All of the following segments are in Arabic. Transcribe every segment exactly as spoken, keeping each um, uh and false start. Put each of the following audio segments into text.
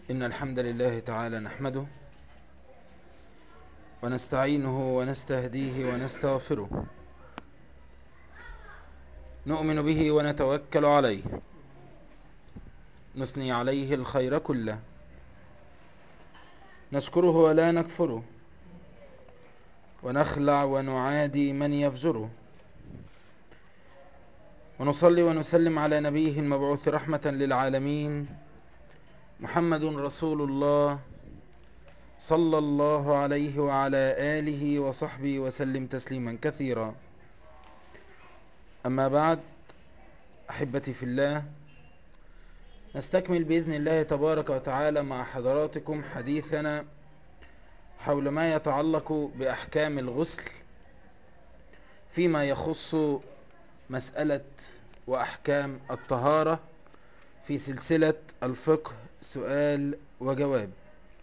إن الحمد لله تعالى نحمده ونستعينه ونستهديه ونستغفره، نؤمن به ونتوكل عليه، نثني عليه الخير كله، نشكره ولا نكفره، ونخلع ونعادي من يفجره، ونصلي ونسلم على نبيه المبعوث رحمة للعالمين محمد رسول الله صلى الله عليه وعلى آله وصحبه وسلم تسليما كثيرا. أما بعد، أحبتي في الله، نستكمل بإذن الله تبارك وتعالى مع حضراتكم حديثنا حول ما يتعلق بأحكام الغسل فيما يخص مسألة وأحكام الطهارة في سلسلة الفقه سؤال وجواب.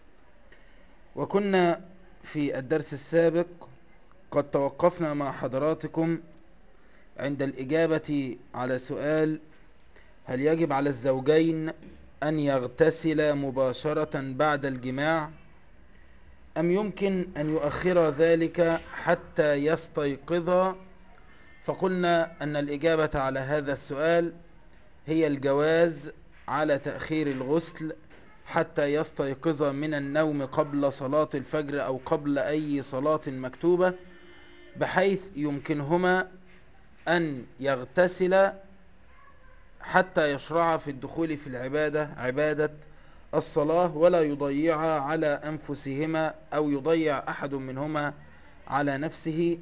وكنا في الدرس السابق قد توقفنا مع حضراتكم عند الإجابة على سؤال: هل يجب على الزوجين أن يغتسلا مباشرة بعد الجماع أم يمكن أن يؤخر ذلك حتى يستيقظا؟ فقلنا أن الإجابة على هذا السؤال هي الجواز على تأخير الغسل حتى يستيقظ من النوم قبل صلاة الفجر أو قبل أي صلاة مكتوبة، بحيث يمكنهما أن يغتسلا حتى يشرعا في الدخول في العبادة عبادة الصلاة، ولا يضيعا على أنفسهما أو يضيع أحد منهما على نفسه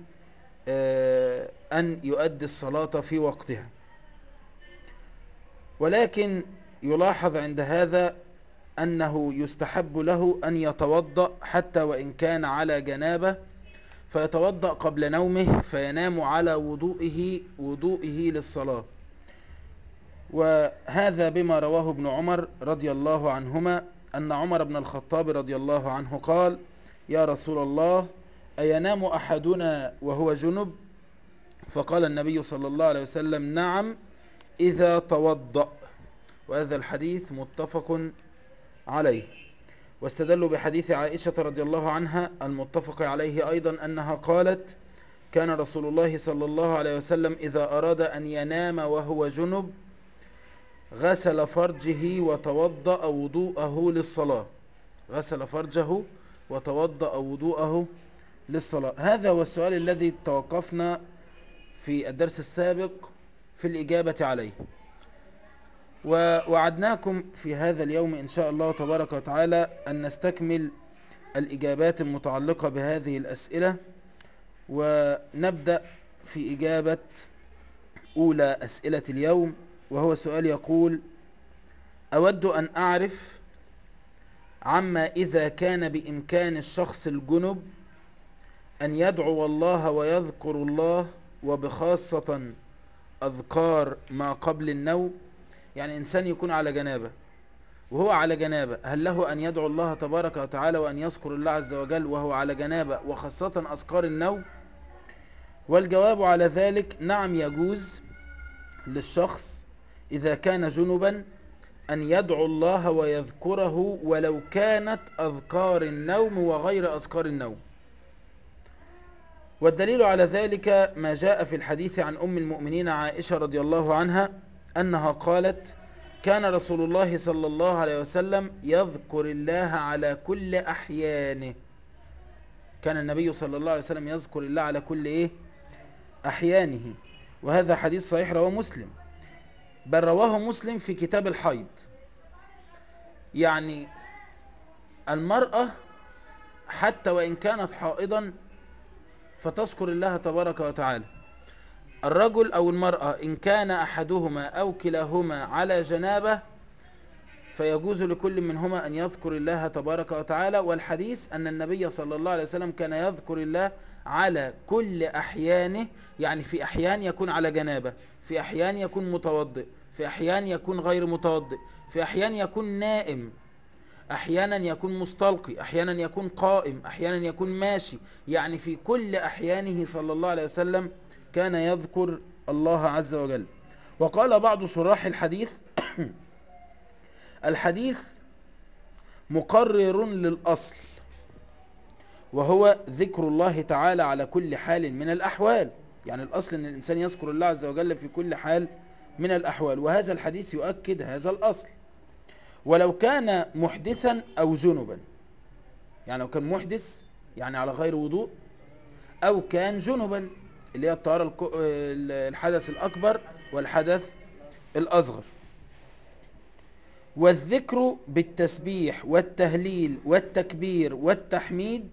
أن يؤدي الصلاة في وقتها. ولكن يلاحظ عند هذا أنه يستحب له أن يتوضأ حتى وإن كان على جنابة، فيتوضأ قبل نومه فينام على وضوئه وضوئه للصلاة. وهذا بما رواه ابن عمر رضي الله عنهما أن عمر بن الخطاب رضي الله عنه قال: يا رسول الله، أينام أحدنا وهو جنب؟ فقال النبي صلى الله عليه وسلم: نعم إذا توضأ. وهذا الحديث متفق عليه. واستدلوا بحديث عائشة رضي الله عنها المتفق عليه أيضا أنها قالت: كان رسول الله صلى الله عليه وسلم إذا أراد أن ينام وهو جنب غسل فرجه وتوضأ وضوءه للصلاة غسل فرجه وتوضأ وضوءه للصلاة. هذا هو السؤال الذي توقفنا في الدرس السابق في الإجابة عليه، ووعدناكم في هذا اليوم إن شاء الله تبارك وتعالى أن نستكمل الإجابات المتعلقة بهذه الأسئلة، ونبدأ في إجابة أولى أسئلة اليوم، وهو سؤال يقول: أود أن أعرف عما إذا كان بإمكان الشخص الجنب أن يدعو الله ويذكر الله، وبخاصة أذكار ما قبل النوم. يعني إنسان يكون على جنابة، وهو على جنابة هل له أن يدعو الله تبارك وتعالى وأن يذكر الله عز وجل وهو على جنابة، وخاصة أذكار النوم؟ والجواب على ذلك: نعم، يجوز للشخص إذا كان جنبا أن يدعو الله ويذكره ولو كانت أذكار النوم وغير أذكار النوم. والدليل على ذلك ما جاء في الحديث عن أم المؤمنين عائشة رضي الله عنها أنها قالت: كان رسول الله صلى الله عليه وسلم يذكر الله على كل أحيانه. كان النبي صلى الله عليه وسلم يذكر الله على كل إيه؟ أحيانه. وهذا حديث صحيح رواه مسلم، بل رواه مسلم في كتاب الحيض. يعني المرأة حتى وإن كانت حائضا فتذكر الله تبارك وتعالى. الرجل أو المرأة إن كان أحدهما أو كلاهما على جنابة فيجوز لكل منهما أن يذكر الله تبارك وتعالى. والحديث أن النبي صلى الله عليه وسلم كان يذكر الله على كل أحيانه، يعني في أحيان يكون على جنابة، في أحيان يكون متوضئ، في أحيان يكون غير متوضئ، في أحيان يكون نائم، أحيانا يكون مستلقي، أحيانا يكون قائم، أحيانا يكون ماشي. يعني في كل أحيانه صلى الله عليه وسلم كان يذكر الله عز وجل. وقال بعض شراح الحديث: الحديث مقرر للأصل، وهو ذكر الله تعالى على كل حال من الأحوال. يعني الأصل أن الإنسان يذكر الله عز وجل في كل حال من الأحوال، وهذا الحديث يؤكد هذا الأصل. ولو كان محدثا أو جنبا، يعني لو كان محدث يعني على غير وضوء، أو كان جنبا اللي هي الطهارة الك- الحدث الأكبر والحدث الأصغر. والذكر بالتسبيح والتهليل والتكبير والتحميد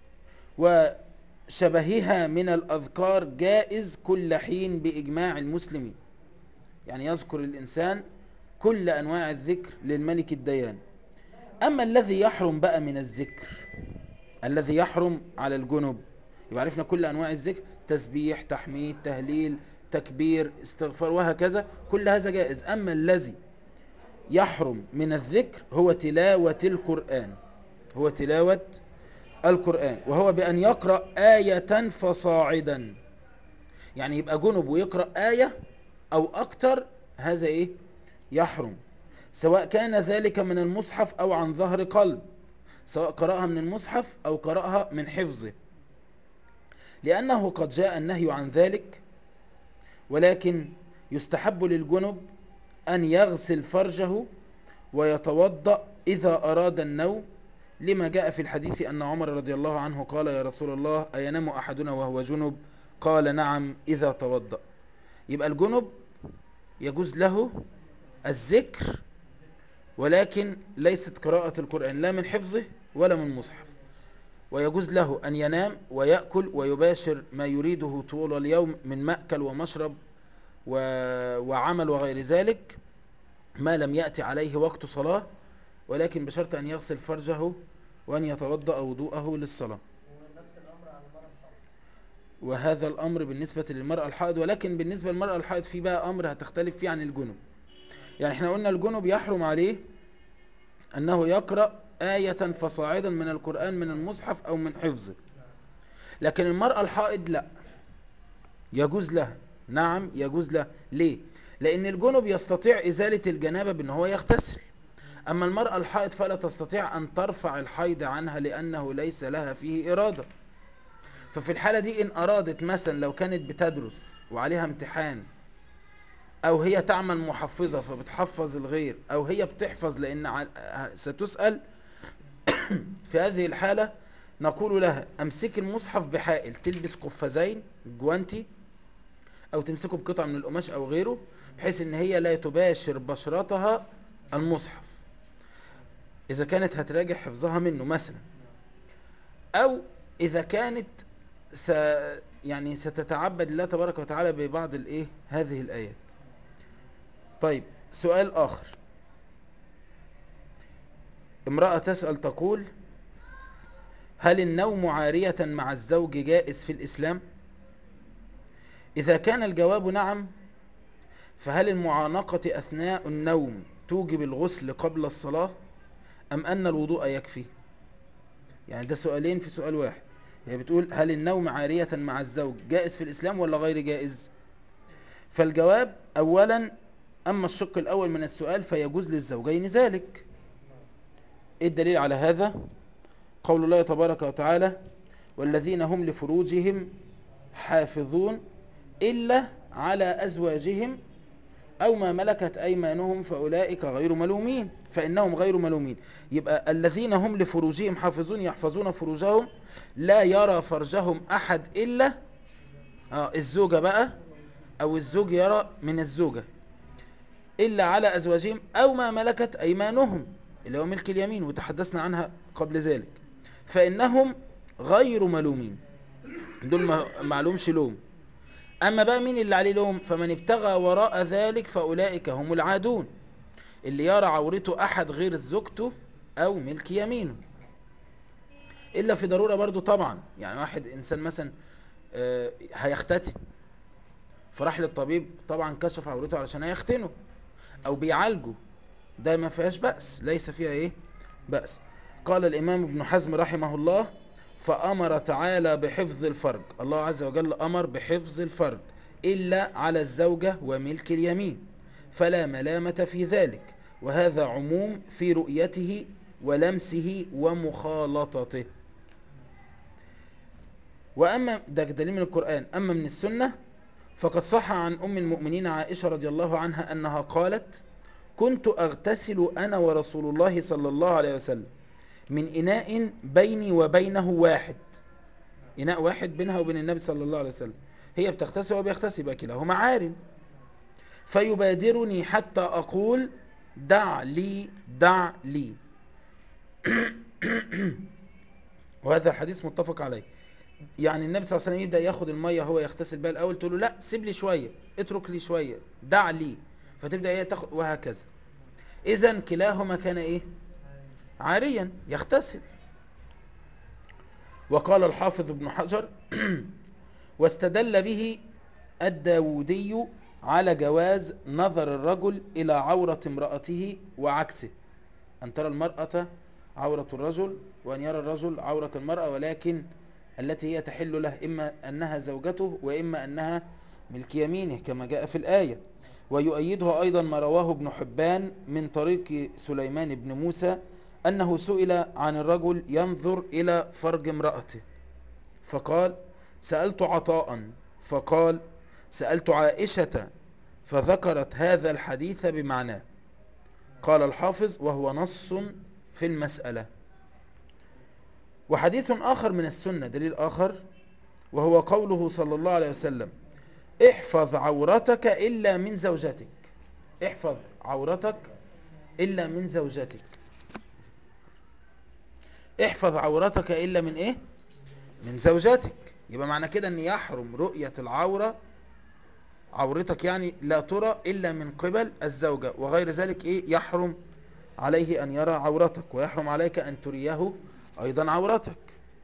وشبهها من الأذكار جائز كل حين بإجماع المسلمين. يعني يذكر الإنسان كل أنواع الذكر للملك الديان. أما الذي يحرم بقى من الذكر، الذي يحرم على الجنب، يبقى عرفنا كل أنواع الذكر: تسبيح، تحميد، تهليل، تكبير، استغفار، وهكذا، كل هذا جائز. أما الذي يحرم من الذكر هو تلاوة القرآن، هو تلاوة القرآن، وهو بأن يقرأ آية فصاعدا. يعني يبقى جنب ويقرأ آية أو أكتر، هذا إيه؟ يحرم، سواء كان ذلك من المصحف أو عن ظهر قلب، سواء قرأها من المصحف أو قرأها من حفظه، لأنه قد جاء النهي عن ذلك. ولكن يستحب للجنب أن يغسل فرجه ويتوضأ إذا أراد النوم، لما جاء في الحديث أن عمر رضي الله عنه قال: يا رسول الله، أينام أحدنا وهو جنب؟ قال: نعم إذا توضأ. يبقى الجنب يجوز له الذكر، ولكن ليست قراءة القرآن لا من حفظه ولا من مصحف. ويجوز له أن ينام ويأكل ويباشر ما يريده طول اليوم من مأكل ومشرب و... وعمل وغير ذلك، ما لم يأتي عليه وقت صلاة، ولكن بشرط أن يغسل فرجه وأن يتوضأ وضوءه للصلاة. ونفس الأمر على المرأة الحائض. وهذا الأمر بالنسبة للمرأة الحائض، ولكن بالنسبة للمرأة الحائض في بقى أمر هتختلف فيه عن الجنب. يعني احنا قلنا الجنب يحرم عليه أنه يقرأ آية فصاعدا من القرآن من المصحف أو من حفظه، لكن المرأة الحائض لا، يجوز لها. نعم يجوز لها. ليه؟ لأن الجنب يستطيع إزالة الجنابة بأن هو يغتسل، أما المرأة الحائض فلا تستطيع أن ترفع الحيض عنها لأنه ليس لها فيه إرادة. ففي الحالة دي إن أرادت مثلا لو كانت بتدرس وعليها امتحان، أو هي تعمل محفظة فبتحفظ الغير، أو هي بتحفظ لأن ع- ستسأل، في هذه الحالة نقول لها: أمسك المصحف بحائل، تلبس قفازين جوانتي أو تمسكه بقطع من القماش أو غيره، بحيث إن هي لا تباشر بشرتها المصحف إذا كانت هتراجع حفظها منه مثلا، أو إذا كانت س يعني ستتعبد الله تبارك وتعالى ببعض الإيه هذه الآيات. طيب، سؤال آخر. امرأة تسأل تقول: هل النوم عارية مع الزوج جائز في الإسلام؟ إذا كان الجواب نعم، فهل المعانقة أثناء النوم توجب الغسل قبل الصلاة، أم أن الوضوء يكفي؟ يعني ده سؤالين في سؤال واحد. هي بتقول: هل النوم عارية مع الزوج جائز في الإسلام ولا غير جائز؟ فالجواب أولا: أما الشق الأول من السؤال فيجوز للزوجين ذلك. إيه الدليل على هذا؟ قول الله تبارك وتعالى: والذين هم لفروجهم حافظون إلا على أزواجهم أو ما ملكت أيمانهم فأولئك غير ملومين، فإنهم غير ملومين. يبقى الذين هم لفروجهم حافظون يحفظون فروجهم، لا يرى فرجهم أحد إلا آه الزوجة بقى، أو الزوج يرى من الزوجة، إلا على أزواجهم أو ما ملكت أيمانهم اللي هو ملك اليمين، وتحدثنا عنها قبل ذلك، فإنهم غير ملومين، دول ما معلومش لوم. أما بقى مين اللي عليه لوم؟ فمن ابتغى وراء ذلك فأولئك هم العادون، اللي يرى عورته أحد غير زوجته أو ملك يمينه، إلا في ضرورة برضو طبعا. يعني واحد إنسان مثلا آه، هيختتن، فراح للطبيب، طبعا كشف عورته علشان هيختنه، أو بيعالجه، ده ما فيهاش بأس، ليس فيها إيه بأس. قال الإمام ابن حزم رحمه الله: فأمر تعالى بحفظ الفرج، الله عز وجل أمر بحفظ الفرج إلا على الزوجة وملك اليمين، فلا ملامة في ذلك، وهذا عموم في رؤيته ولمسه ومخالطته. وأما ده دليل من القرآن. أما من السنة فقد صح عن أم المؤمنين عائشة رضي الله عنها أنها قالت: كنت أغتسل أنا ورسول الله صلى الله عليه وسلم من إناء بيني وبينه واحد. إناء واحد بينها وبين النبي صلى الله عليه وسلم، هي بتغتسل وبيغتسل، يبقى كلاهما عار. فيبادرني حتى أقول: دع لي دع لي. وهذا الحديث متفق عليه. يعني النبي صلى الله عليه وسلم يبدأ ياخد المية هو يغتسل بها الأول، تقول له: لا سيب لي شوية، اترك لي شوية، دع لي. فتبدأ هي تاخد، وهكذا. إذن كلاهما كان إيه؟ عاريا يغتسل. وقال الحافظ ابن حجر: واستدل به الداودي على جواز نظر الرجل إلى عورة امرأته وعكسه، أن ترى المرأة عورة الرجل وأن يرى الرجل عورة المرأة، ولكن التي هي تحل له إما أنها زوجته وإما أنها ملك يمينه كما جاء في الآية. ويؤيده أيضا ما رواه ابن حبان من طريق سليمان بن موسى أنه سئل عن الرجل ينظر إلى فرج امرأته فقال: سألت عطاء فقال: سألت عائشة فذكرت هذا الحديث بمعناه. قال الحافظ: وهو نص في المسألة. وحديث آخر من السنة، دليل آخر، وهو قوله صلى الله عليه وسلم: احفظ عورتك إلا من زوجتك. احفظ عورتك إلا من زوجتك. احفظ عورتك إلا من إيه؟ من زوجتك. يبقى معنى كده أن يحرم رؤية العورة، عورتك يعني لا ترى إلا من قبل الزوجة، وغير ذلك إيه؟ يحرم عليه أن يرى عورتك، ويحرم عليك أن تريه أيضا عورتك.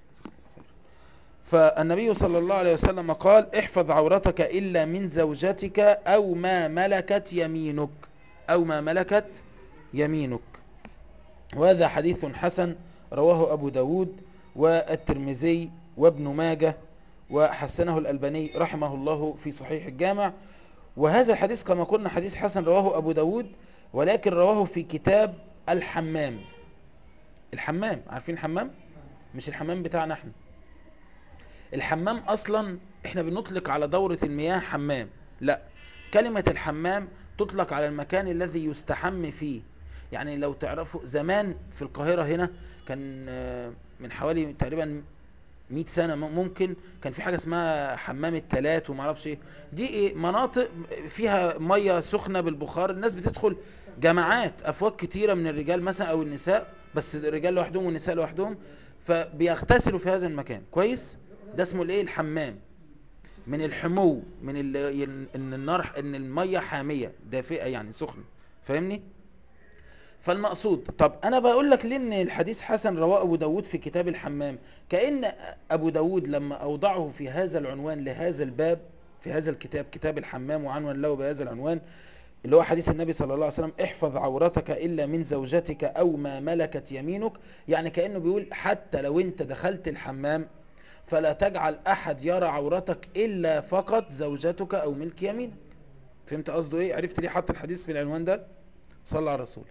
فالنبي صلى الله عليه وسلم قال: احفظ عورتك إلا من زوجتك أو ما ملكت يمينك، أو ما ملكت يمينك. وهذا حديث حسن رواه أبو داود والترمذي وابن ماجه، وحسنه الألباني رحمه الله في صحيح الجامع. وهذا الحديث كما قلنا حديث حسن رواه أبو داود، ولكن رواه في كتاب الحمام. الحمام، عارفين الحمام؟ مش الحمام بتاعنا احنا. الحمام اصلا احنا بنطلق على دورة المياه حمام، لا، كلمة الحمام تطلق على المكان الذي يستحم فيه. يعني لو تعرفوا زمان في القاهرة هنا كان آه، من حوالي تقريبا مئة سنة ممكن، كان في حاجة اسمها حمام التلات وما اعرفش ايه. دي ايه؟ مناطق فيها مية سخنة بالبخار، الناس بتدخل جماعات، افواج كتيرة من الرجال مثلا او النساء، بس الرجال لوحدهم والنساء لوحدهم، فبيغتسلوا في هذا المكان كويس. ده اسمه الايه؟ الحمام. من الحمو، من ال... ان النار، ان المية حامية دافئة يعني سخنة، فاهمني؟ فالمقصود، طب انا بقول لك ليه ان الحديث حسن رواه ابو داود في كتاب الحمام؟ كأن ابو داود لما اوضعه في هذا العنوان لهذا الباب في هذا الكتاب، كتاب الحمام، وعنوان له بهذا العنوان اللي هو حديث النبي صلى الله عليه وسلم: احفظ عورتك الا من زوجتك او ما ملكت يمينك. يعني كأنه بيقول حتى لو انت دخلت الحمام فلا تجعل احد يرى عورتك الا فقط زوجتك او ملك يمينك. فهمت قصده ايه؟ عرفت ليه حط الحديث في العنوان ده؟ صلى على الرسول.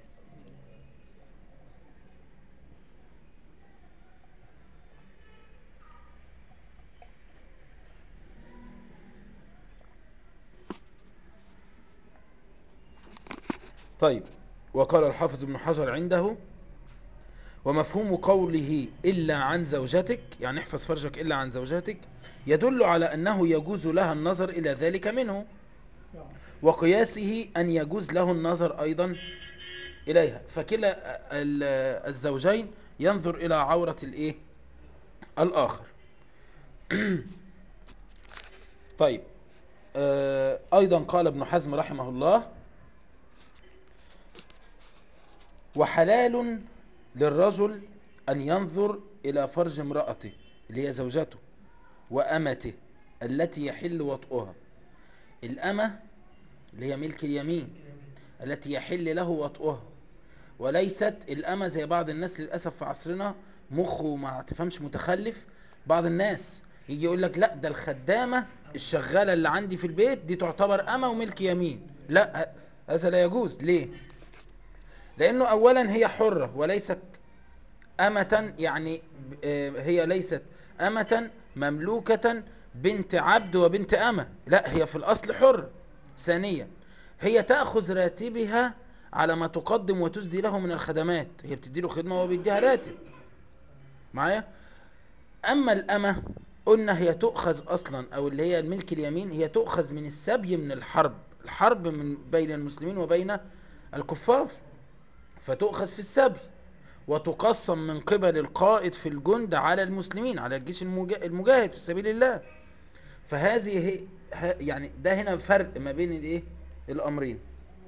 طيب، وقال الحافظ ابن حجر عنده: ومفهوم قوله إلا عن زوجتك، يعني احفظ فرجك إلا عن زوجتك، يدل على أنه يجوز لها النظر إلى ذلك منه، وقياسه أن يجوز له النظر أيضا إليها، فكلا ال- الزوجين ينظر إلى عورة الإيه؟ الآخر. طيب، آه، أيضا قال ابن حزم رحمه الله: وحلال للرجل أن ينظر إلى فرج امرأته اللي هي زوجته وأمته التي يحل وطئها. الأمة اللي هي ملك اليمين التي يحل له وطئها، وليست الأمة زي بعض الناس للأسف في عصرنا، مخه ما تفهمش متخلف. بعض الناس يجي يقول لك: لا ده الخدامة الشغالة اللي عندي في البيت دي تعتبر أمة وملك يمين. لا، هذا لا يجوز. ليه؟ لأنه أولا هي حرة وليست أمة يعني آه، هي ليست أمة مملوكة بنت عبد وبنت أمة، لا هي في الأصل حر. ثانيا هي تأخذ راتبها على ما تقدم وتسدي له من الخدمات، هي بتدي له خدمة وبيديها راتب معايا. أما الأمة قلنا هي تؤخذ أصلا، أو اللي هي الملك اليمين، هي تؤخذ من السبي من الحرب، الحرب من بين المسلمين وبين الكفار، فتؤخذ في السبي وتقسم من قبل القائد في الجند على المسلمين، على الجيش المجا- المجاهد في سبيل الله. فهذه هي ه- يعني ده هنا فرق ما بين الايه الامرين.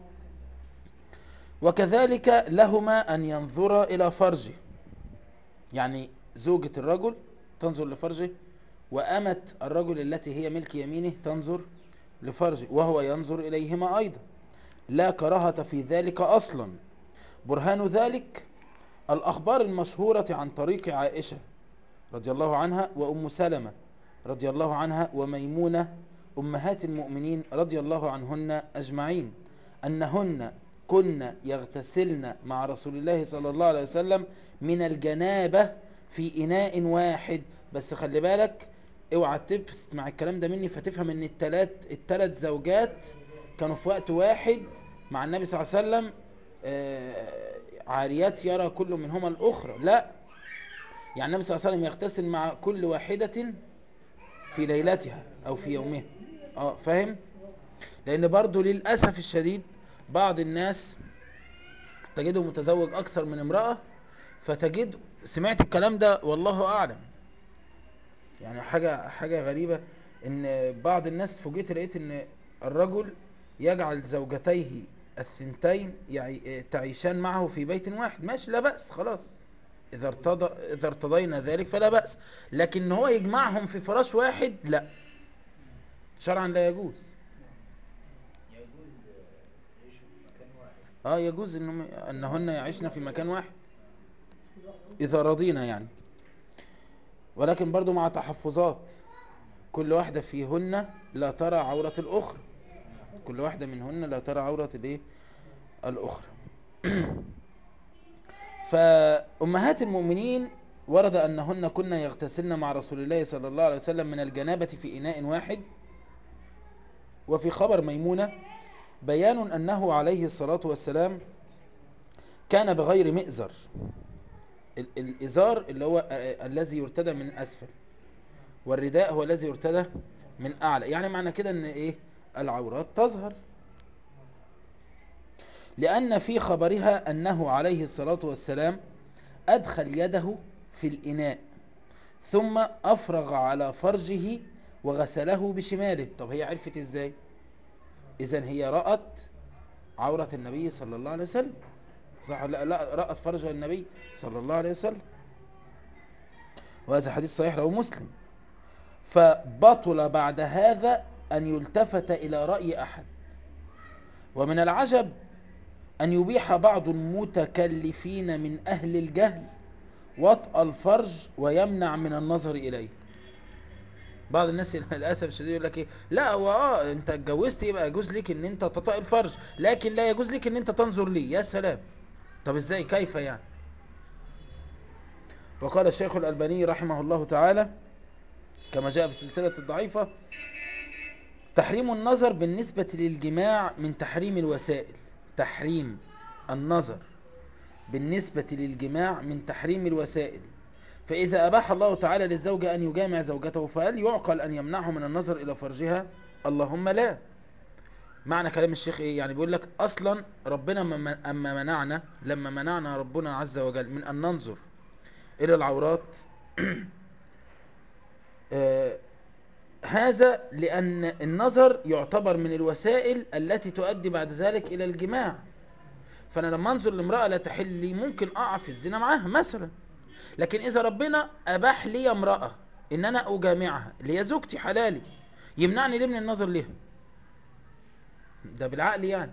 وكذلك لهما ان ينظرا الى فرجه، يعني زوجة الرجل تنظر لفرجه، وأمة الرجل التي هي ملك يمينه تنظر لفرجه، وهو ينظر إليهما أيضا، لا كراهة في ذلك أصلا. برهان ذلك الأخبار المشهورة عن طريق عائشة رضي الله عنها وأم سلمة رضي الله عنها وميمونة أمهات المؤمنين رضي الله عنهن أجمعين، أنهن كن يغتسلن مع رسول الله صلى الله عليه وسلم من الجنابة في إناء واحد. بس خلي بالك اوعى تسمع الكلام ده مني فتفهم ان التلات التلات زوجات كانوا في وقت واحد مع النبي صلى الله عليه وسلم آه، عاريات يرى كل منهما الأخرى، لا، يعني النبي صلى الله عليه وسلم يغتسل مع كل واحدة في ليلتها أو في يومها. اه فاهم؟ لأن برضو للأسف الشديد بعض الناس تجده متزوج أكثر من امرأة، فتجد سمعت الكلام ده والله أعلم، يعني حاجة حاجة غريبة، إن بعض الناس فوجئت لقيت إن الرجل يجعل زوجتيه الثنتين يعي- تعيشان معه في بيت واحد، ماشي لا بأس خلاص، إذا ارتضى إذا ارتضينا ذلك فلا بأس، لكن إن هو يجمعهم في فراش واحد لا، شرعا لا يجوز. يجوز يعيشوا في مكان واحد. اه يجوز إنهم أنهن يعيشن في مكان واحد إذا رضينا يعني، ولكن برضو مع تحفظات، كل واحدة فيهن لا ترى عورة الأخرى، كل واحدة منهن لا ترى عورة الإيه الأخرى. فأمهات المؤمنين ورد أنهن كن يغتسلن مع رسول الله صلى الله عليه وسلم من الجنابة في إناء واحد. وفي خبر ميمونة بيان أنه عليه الصلاة والسلام كان بغير مئزر، ال- الإزار اللي هو آه، الذي يرتدى من أسفل، والرداء هو الذي يرتدى من أعلى، يعني معنى كده أن إيه العورات تظهر، لأن في خبرها أنه عليه الصلاة والسلام أدخل يده في الإناء ثم أفرغ على فرجه وغسله بشماله. طب هي عرفت إزاي؟ إذن هي رأت عورة النبي صلى الله عليه وسلم، صح؟ لا, لا رأت فرج النبي صلى الله عليه وسلم، وهذا حديث صحيح له مسلم. فبطل بعد هذا أن يلتفت إلى رأي أحد. ومن العجب أن يبيح بعض المتكلفين من أهل الجهل وطأ الفرج ويمنع من النظر إليه. بعض الناس للاسف الشديد يقول لك ايه، لا هو اه انت اتجوزت يبقى يجوز لك ان انت تطأ الفرج، لكن لا يجوز لك ان انت تنظر ليه. يا سلام، طب ازاي كيف يعني؟ وقال الشيخ الألباني رحمه الله تعالى كما جاء في السلسلة الضعيفة: تحريم النظر بالنسبة للجماع من تحريم الوسائل. تحريم النظر بالنسبة للجماع من تحريم الوسائل، فإذا أباح الله تعالى للزوج أن يجامع زوجته فهل يعقل أن يمنعه من النظر إلى فرجها؟ اللهم لا. معنى كلام الشيخ إيه؟ يعني بيقول لك أصلا ربنا مم- أما منعنا لما منعنا ربنا عز وجل من أن ننظر إلى العورات آه هذا لأن النظر يعتبر من الوسائل التي تؤدي بعد ذلك إلى الجماع، فأنا لما أنظر لامرأة لا تحل لي ممكن أقع في الزنا معاها مثلا، لكن إذا ربنا أباح لي امرأة إن أنا أجامعها اللي هي زوجتي حلالي، يمنعني ليه من النظر ليها؟ ده بالعقل يعني.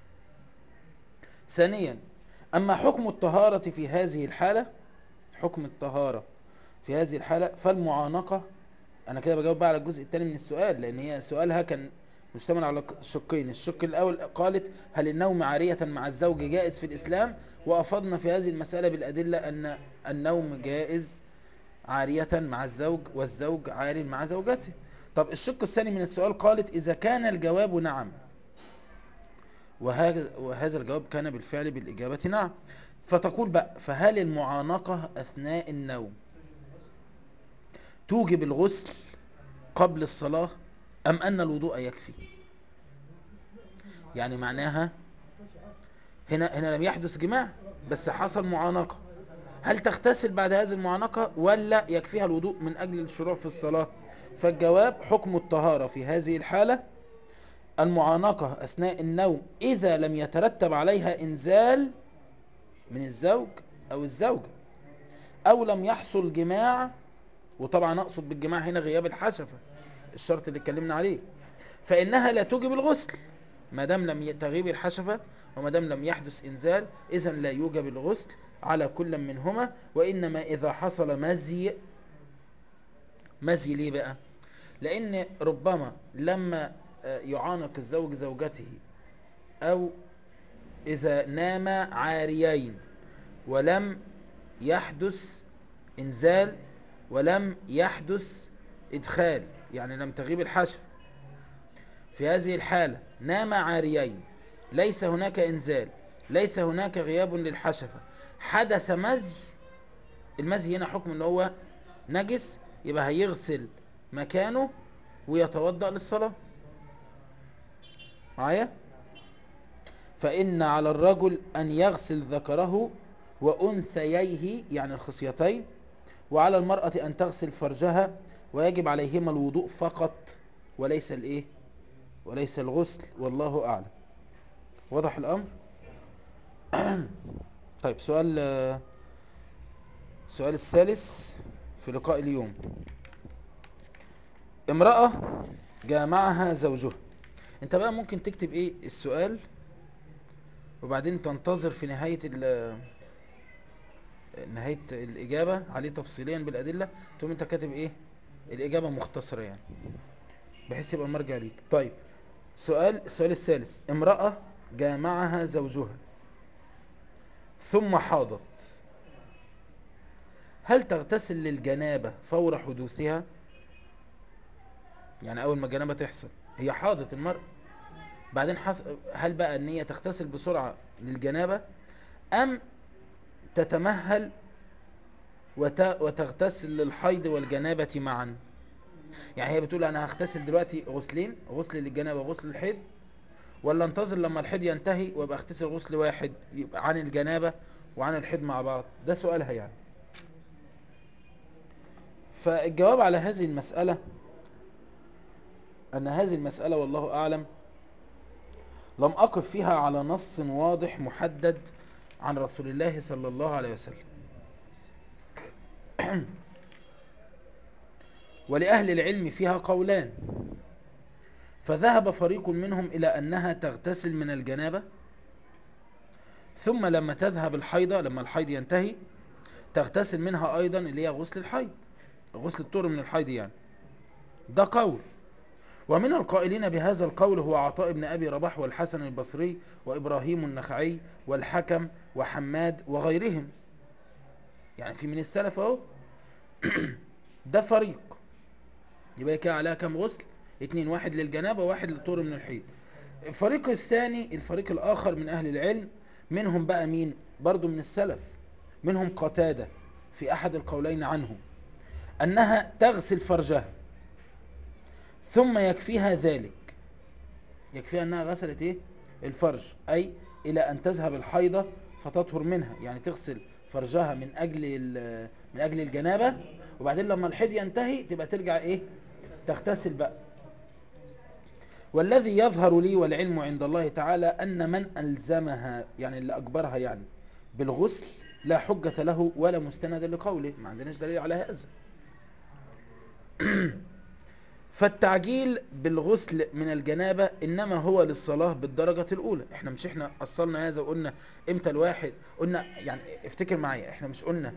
ثانيا، أما حكم الطهارة في هذه الحالة، حكم الطهارة في هذه الحالة فالمعانقة، أنا كده بجاوب بقى على الجزء الثاني من السؤال، لأن هي سؤالها كان مشتمل على شقين. الشق الأول قالت هل النوم عارية مع الزوج جائز في الإسلام، وأفضنا في هذه المسألة بالأدلة أن النوم جائز عارية مع الزوج والزوج عار مع زوجته. طب الشق الثاني من السؤال قالت إذا كان الجواب نعم، وهذا وهذا الجواب كان بالفعل بالإجابة نعم، فتقول بقى فهل المعانقة أثناء النوم توجب الغسل قبل الصلاة أم أن الوضوء يكفي؟ يعني معناها هنا هنا لم يحدث جماع بس حصل معانقة، هل تغتسل بعد هذه المعانقة ولا يكفيها الوضوء من أجل الشروع في الصلاة؟ فالجواب حكم الطهارة في هذه الحالة المعانقة أثناء النوم إذا لم يترتب عليها إنزال من الزوج أو الزوجة، أو لم يحصل جماع، وطبعا أقصد بالجماع هنا غياب الحشفة الشرط اللي اتكلمنا عليه، فإنها لا توجب الغسل ما دام لم تغيب الحشفة وما دام لم يحدث إنزال، إذن لا يوجب الغسل على كل منهما، وإنما إذا حصل مزي. مزي ليه بقى؟ لأن ربما لما يعانق الزوج زوجته، أو إذا نام عاريين ولم يحدث إنزال ولم يحدث إدخال، يعني لم تغيب الحشفة، في هذه الحالة نام عاريين ليس هناك إنزال ليس هناك غياب للحشفة، حدث مزي، المزي هنا حكم ان هو نجس، يبقى هيغسل مكانه ويتوضأ للصلاة معايا. فإن على الرجل أن يغسل ذكره وأنثييه يعني الخصيتين، وعلى المرأة أن تغسل فرجها، ويجب عليهما الوضوء فقط وليس الإيه وليس الغسل، والله أعلم. واضح الأمر؟ طيب سؤال السؤال الثالث في لقاء اليوم. امرأة جامعها زوجها. انت بقى ممكن تكتب ايه السؤال وبعدين تنتظر في نهاية نهاية الإجابة عليه تفصيليا بالأدلة، تقوم انت كاتب ايه الإجابة مختصرة يعني بحيث يبقى المرجع ليك. طيب سؤال السؤال الثالث، امرأة جامعها زوجها ثم حاضت، هل تغتسل للجنابة فور حدوثها؟ يعني أول ما الجنابة تحصل هي حاضت المرأة، بعدين حص... هل بقى ان هي تغتسل بسرعة للجنابة ام تتمهل وت... وتغتسل للحيض والجنابة معا؟ يعني هي بتقول انا هغتسل دلوقتي غسلين، غسل للجنابة وغسل الحيض، ولا انتظر لما الحيض ينتهي وابقى اغتسل غسل واحد يبقى عن الجنابة وعن الحيض مع بعض؟ ده سؤالها يعني. فالجواب على هذه المسألة ان هذه المسألة والله اعلم لم أقف فيها على نص واضح محدد عن رسول الله صلى الله عليه وسلم. ولأهل العلم فيها قولان، فذهب فريق منهم إلى أنها تغتسل من الجنابة، ثم لما تذهب الحيضة لما الحيض ينتهي تغتسل منها أيضا اللي هي غسل الحيض، غسل الطهر من الحيض يعني. ده قول. ومن القائلين بهذا القول هو عطاء بن أبي رباح والحسن البصري وإبراهيم النخعي والحكم وحماد وغيرهم، يعني في من السلف اهو. ده فريق، يبقى كده عليها كام غسل؟ اتنين، واحد للجنابة وواحد للطهر من الحيض. الفريق الثاني الفريق الآخر من أهل العلم، منهم بقى مين برضو من السلف، منهم قتادة في أحد القولين عنه أنها تغسل فرجها ثم يكفيها ذلك، يكفيها أنها غسلت إيه الفرج، أي إلى أن تذهب الحيضة فتطهر منها، يعني تغسل فرجها من أجل من أجل الجنابة، وبعدين لما الحيض ينتهي تبقى ترجع إيه تغتسل بقى. والذي يظهر لي والعلم عند الله تعالى أن من ألزمها يعني اللي أجبرها يعني بالغسل لا حجة له ولا مستند لقوله، ما عندناش دليل على هذا. فالتعجيل بالغسل من الجنابة إنما هو للصلاة بالدرجة الأولى. احنا مش احنا أصلنا هذا وقلنا امتى الواحد قلنا يعني افتكر معايا احنا مش قلنا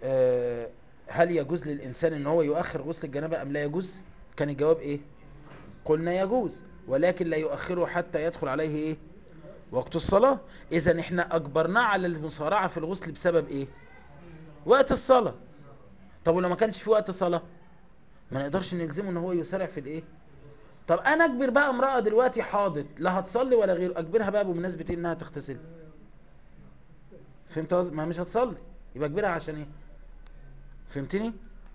اه هل يجوز للإنسان ان هو يؤخر غسل الجنابة أم لا يجوز؟ كان الجواب ايه قلنا يجوز، ولكن لا يؤخره حتى يدخل عليه ايه؟ وقت الصلاة. اذا احنا اجبرناه على المسارعة في الغسل بسبب ايه؟ وقت الصلاة. طب ولو ما كانش في وقت صلاة ما نقدرش نلزمه ان هو يسارع في الايه؟ طب انا اجبر بقى امرأة دلوقتي حاضت لا هتصلي ولا غيره، اجبرها بقى بمناسبة إيه؟ انها تغتسل. فهمت قصدي؟ ما مش هتصلي، يبقى اجبرها عشان ايه؟ فهمتني؟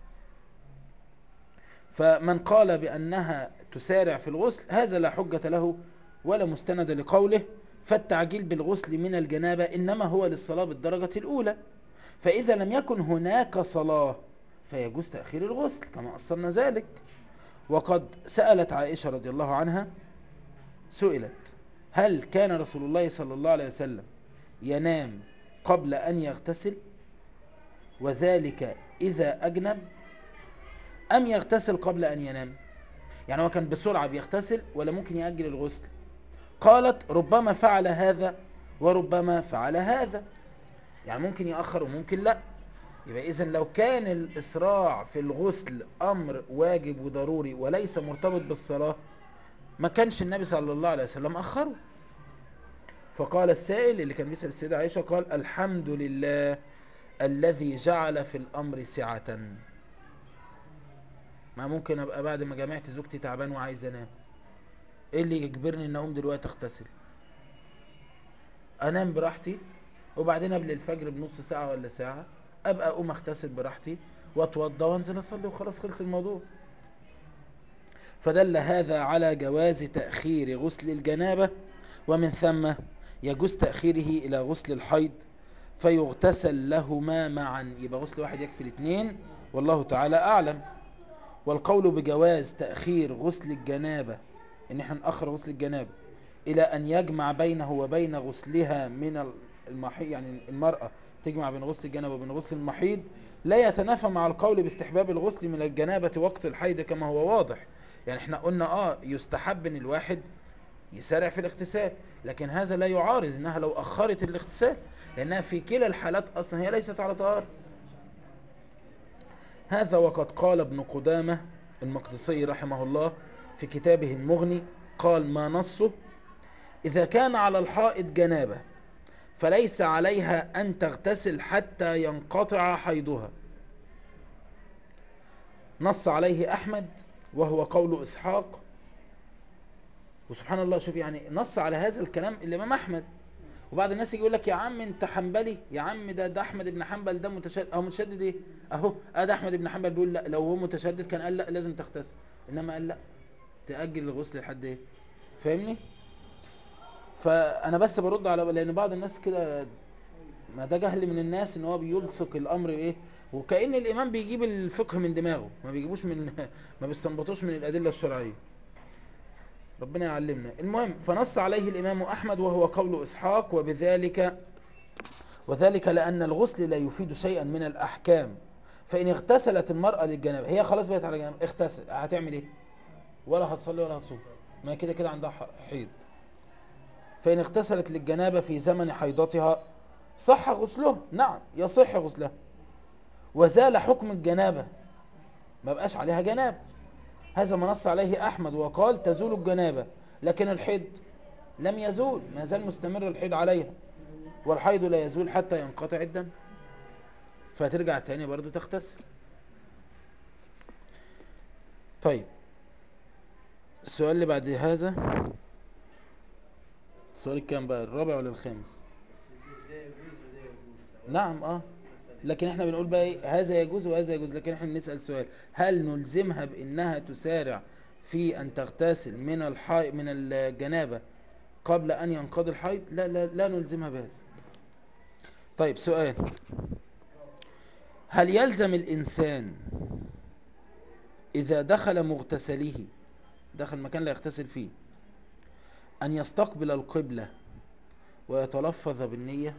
فمن قال بأنها تسارع في الغسل هذا لا حجة له ولا مستند لقوله. فالتعجيل بالغسل من الجنابة إنما هو للصلاة بالدرجة الأولى، فإذا لم يكن هناك صلاة فيجوز تأخير الغسل كما أصلنا ذلك. وقد سألت عائشة رضي الله عنها، سئلت هل كان رسول الله صلى الله عليه وسلم ينام قبل أن يغتسل وذلك إذا أجنب أم يغتسل قبل أن ينام؟ يعني هو كان بسرعة بيغتسل ولا ممكن يأجل الغسل؟ قالت ربما فعل هذا وربما فعل هذا، يعني ممكن يأخر وممكن لا. يبقى إذن لو كان الإسراع في الغسل أمر واجب وضروري وليس مرتبط بالصلاة ما كانش النبي صلى الله عليه وسلم أخره. فقال السائل اللي كان بيسأل السيدة عائشة قال الحمد لله الذي جعل في الأمر سعة. ما ممكن أبقى بعد ما جمعت زوجتي تعبان وعايز أنام، إيه اللي يجبرني أن أقوم دلوقتي أغتسل؟ أنام براحتي وبعدين قبل الفجر بنص ساعة ولا ساعة أبقى أقوم أغتسل براحتي وأتوضى وأنزل أصلي وخلاص خلص الموضوع. فدل هذا على جواز تأخير غسل الجنابة، ومن ثم يجوز تأخيره إلى غسل الحيض فيغتسل لهما معا. يبقى غسل واحد يكفي الاثنين والله تعالى أعلم. والقول بجواز تأخير غسل الجنابة إن احنا نأخر غسل الجنابة إلى أن يجمع بينه وبين غسلها من المحيض، يعني المرأة تجمع بين غسل الجنابة وبين غسل المحيض، لا يتنافى مع القول باستحباب الغسل من الجنابة وقت الحيض كما هو واضح. يعني احنا قلنا اه يستحب ان الواحد يسارع في الاغتسال، لكن هذا لا يعارض انها لو اخرت الاغتسال لانها في كلا الحالات اصلا هي ليست على طهارة. هذا وقد قال ابن قدامة المقدسي رحمه الله في كتابه المغني، قال ما نصه إذا كان على الحائض جنابة فليس عليها أن تغتسل حتى ينقطع حيضها. نص عليه أحمد وهو قول إسحاق. وسبحان الله شوف يعني نص على هذا الكلام الإمام أحمد، وبعض الناس يقول لك يا عم انت حنبلي، يا عم ده ده احمد بن حنبل ده متشدد. اهو متشدد ايه؟ اهو ادي احمد بن حنبل بيقول لا، لو هو متشدد كان قال لا لازم تغتسل، انما قال لا تأجل الغسل لحد ايه؟ فاهمني؟ فانا بس برد على لان بعض الناس كده ما ده جهل من الناس ان هو بيلصق الامر ايه، وكأن الامام بيجيب الفقه من دماغه ما بيجيبوش من ما بيستنبطوش من الادله الشرعيه. ربنا يعلمنا. المهم فنص عليه الامام احمد وهو قول اسحاق، وبذلك وذلك لان الغسل لا يفيد شيئا من الاحكام. فان اغتسلت المراه للجنابه هي خلاص بقت على جنابه، اغتسل هتعمل ايه؟ ولا هتصلي ولا هتصوم، ما كده كده عندها حيض. فإن اغتسلت للجنابة في زمن حيضتها صح غسله، نعم يصح غسله وزال حكم الجنابة، ما بقاش عليها جنابة. هذا ما نص عليه أحمد وقال تزول الجنابة، لكن الحيض لم يزول، ما زال مستمر الحيض عليها، والحيض لا يزول حتى ينقطع الدم، فترجع تاني برضو تغتسل. طيب السؤال اللي بعد هذا، السؤال الكام بقى، الرابع ولا الخامس؟ بس ده يجوز وده يجوز سواء نعم اه. مثلا. لكن احنا بنقول بقى ايه، هذا يجوز وهذا يجوز، لكن احنا بنسأل سؤال هل نلزمها بانها تسارع في ان تغتسل من الحي من الجنابة قبل ان ينقضي الحيض؟ لا لا لا نلزمها بهذا. طيب سؤال، هل يلزم الانسان اذا دخل مغتسله، دخل مكان لا يغتسل فيه، ان يستقبل القبلة ويتلفظ بالنية؟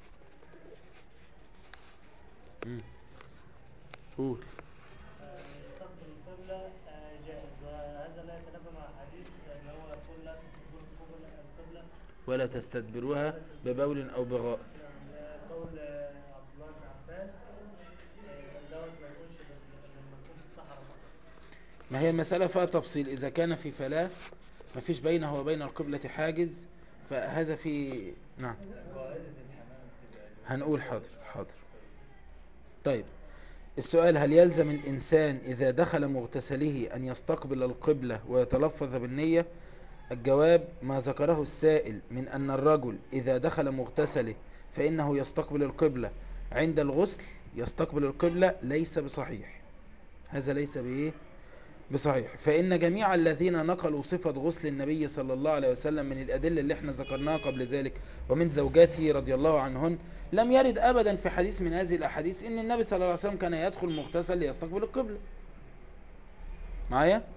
مم. قول. آه، يستقبل القبلة آه، جائز، وهذا لا يتنافى مع حديث اللي هو يقول لا تستقبلوا القبلة القبلة ولا تستدبروها ولا تستقبلوا. ببول او بغائط. نعم، لقول آه، عبد الله بن عباس آه، دوت ما يكونش لل- لما يكون في الصحراء فقط. ما هي المسألة فيها تفصيل. إذا كان في فلاة ما فيش بينه وبين القبلة حاجز فهذا في نعم. قاعدة الحمام تبقى هنقول حاضر حاضر. طيب السؤال: هل يلزم الإنسان إذا دخل مغتسله أن يستقبل القبلة ويتلفظ بالنية؟ الجواب: ما ذكره السائل من أن الرجل إذا دخل مغتسله فإنه يستقبل القبلة عند الغسل يستقبل القبلة ليس بصحيح. هذا ليس بإيه؟ بصحيح. فإن جميع الذين نقلوا صفة غسل النبي صلى الله عليه وسلم من الأدلة اللي احنا ذكرناها قبل ذلك ومن زوجاته رضي الله عنهن لم يرد أبدا في حديث من هذه الأحاديث إن النبي صلى الله عليه وسلم كان يدخل مغتسل ليستقبل القبلة. معايا؟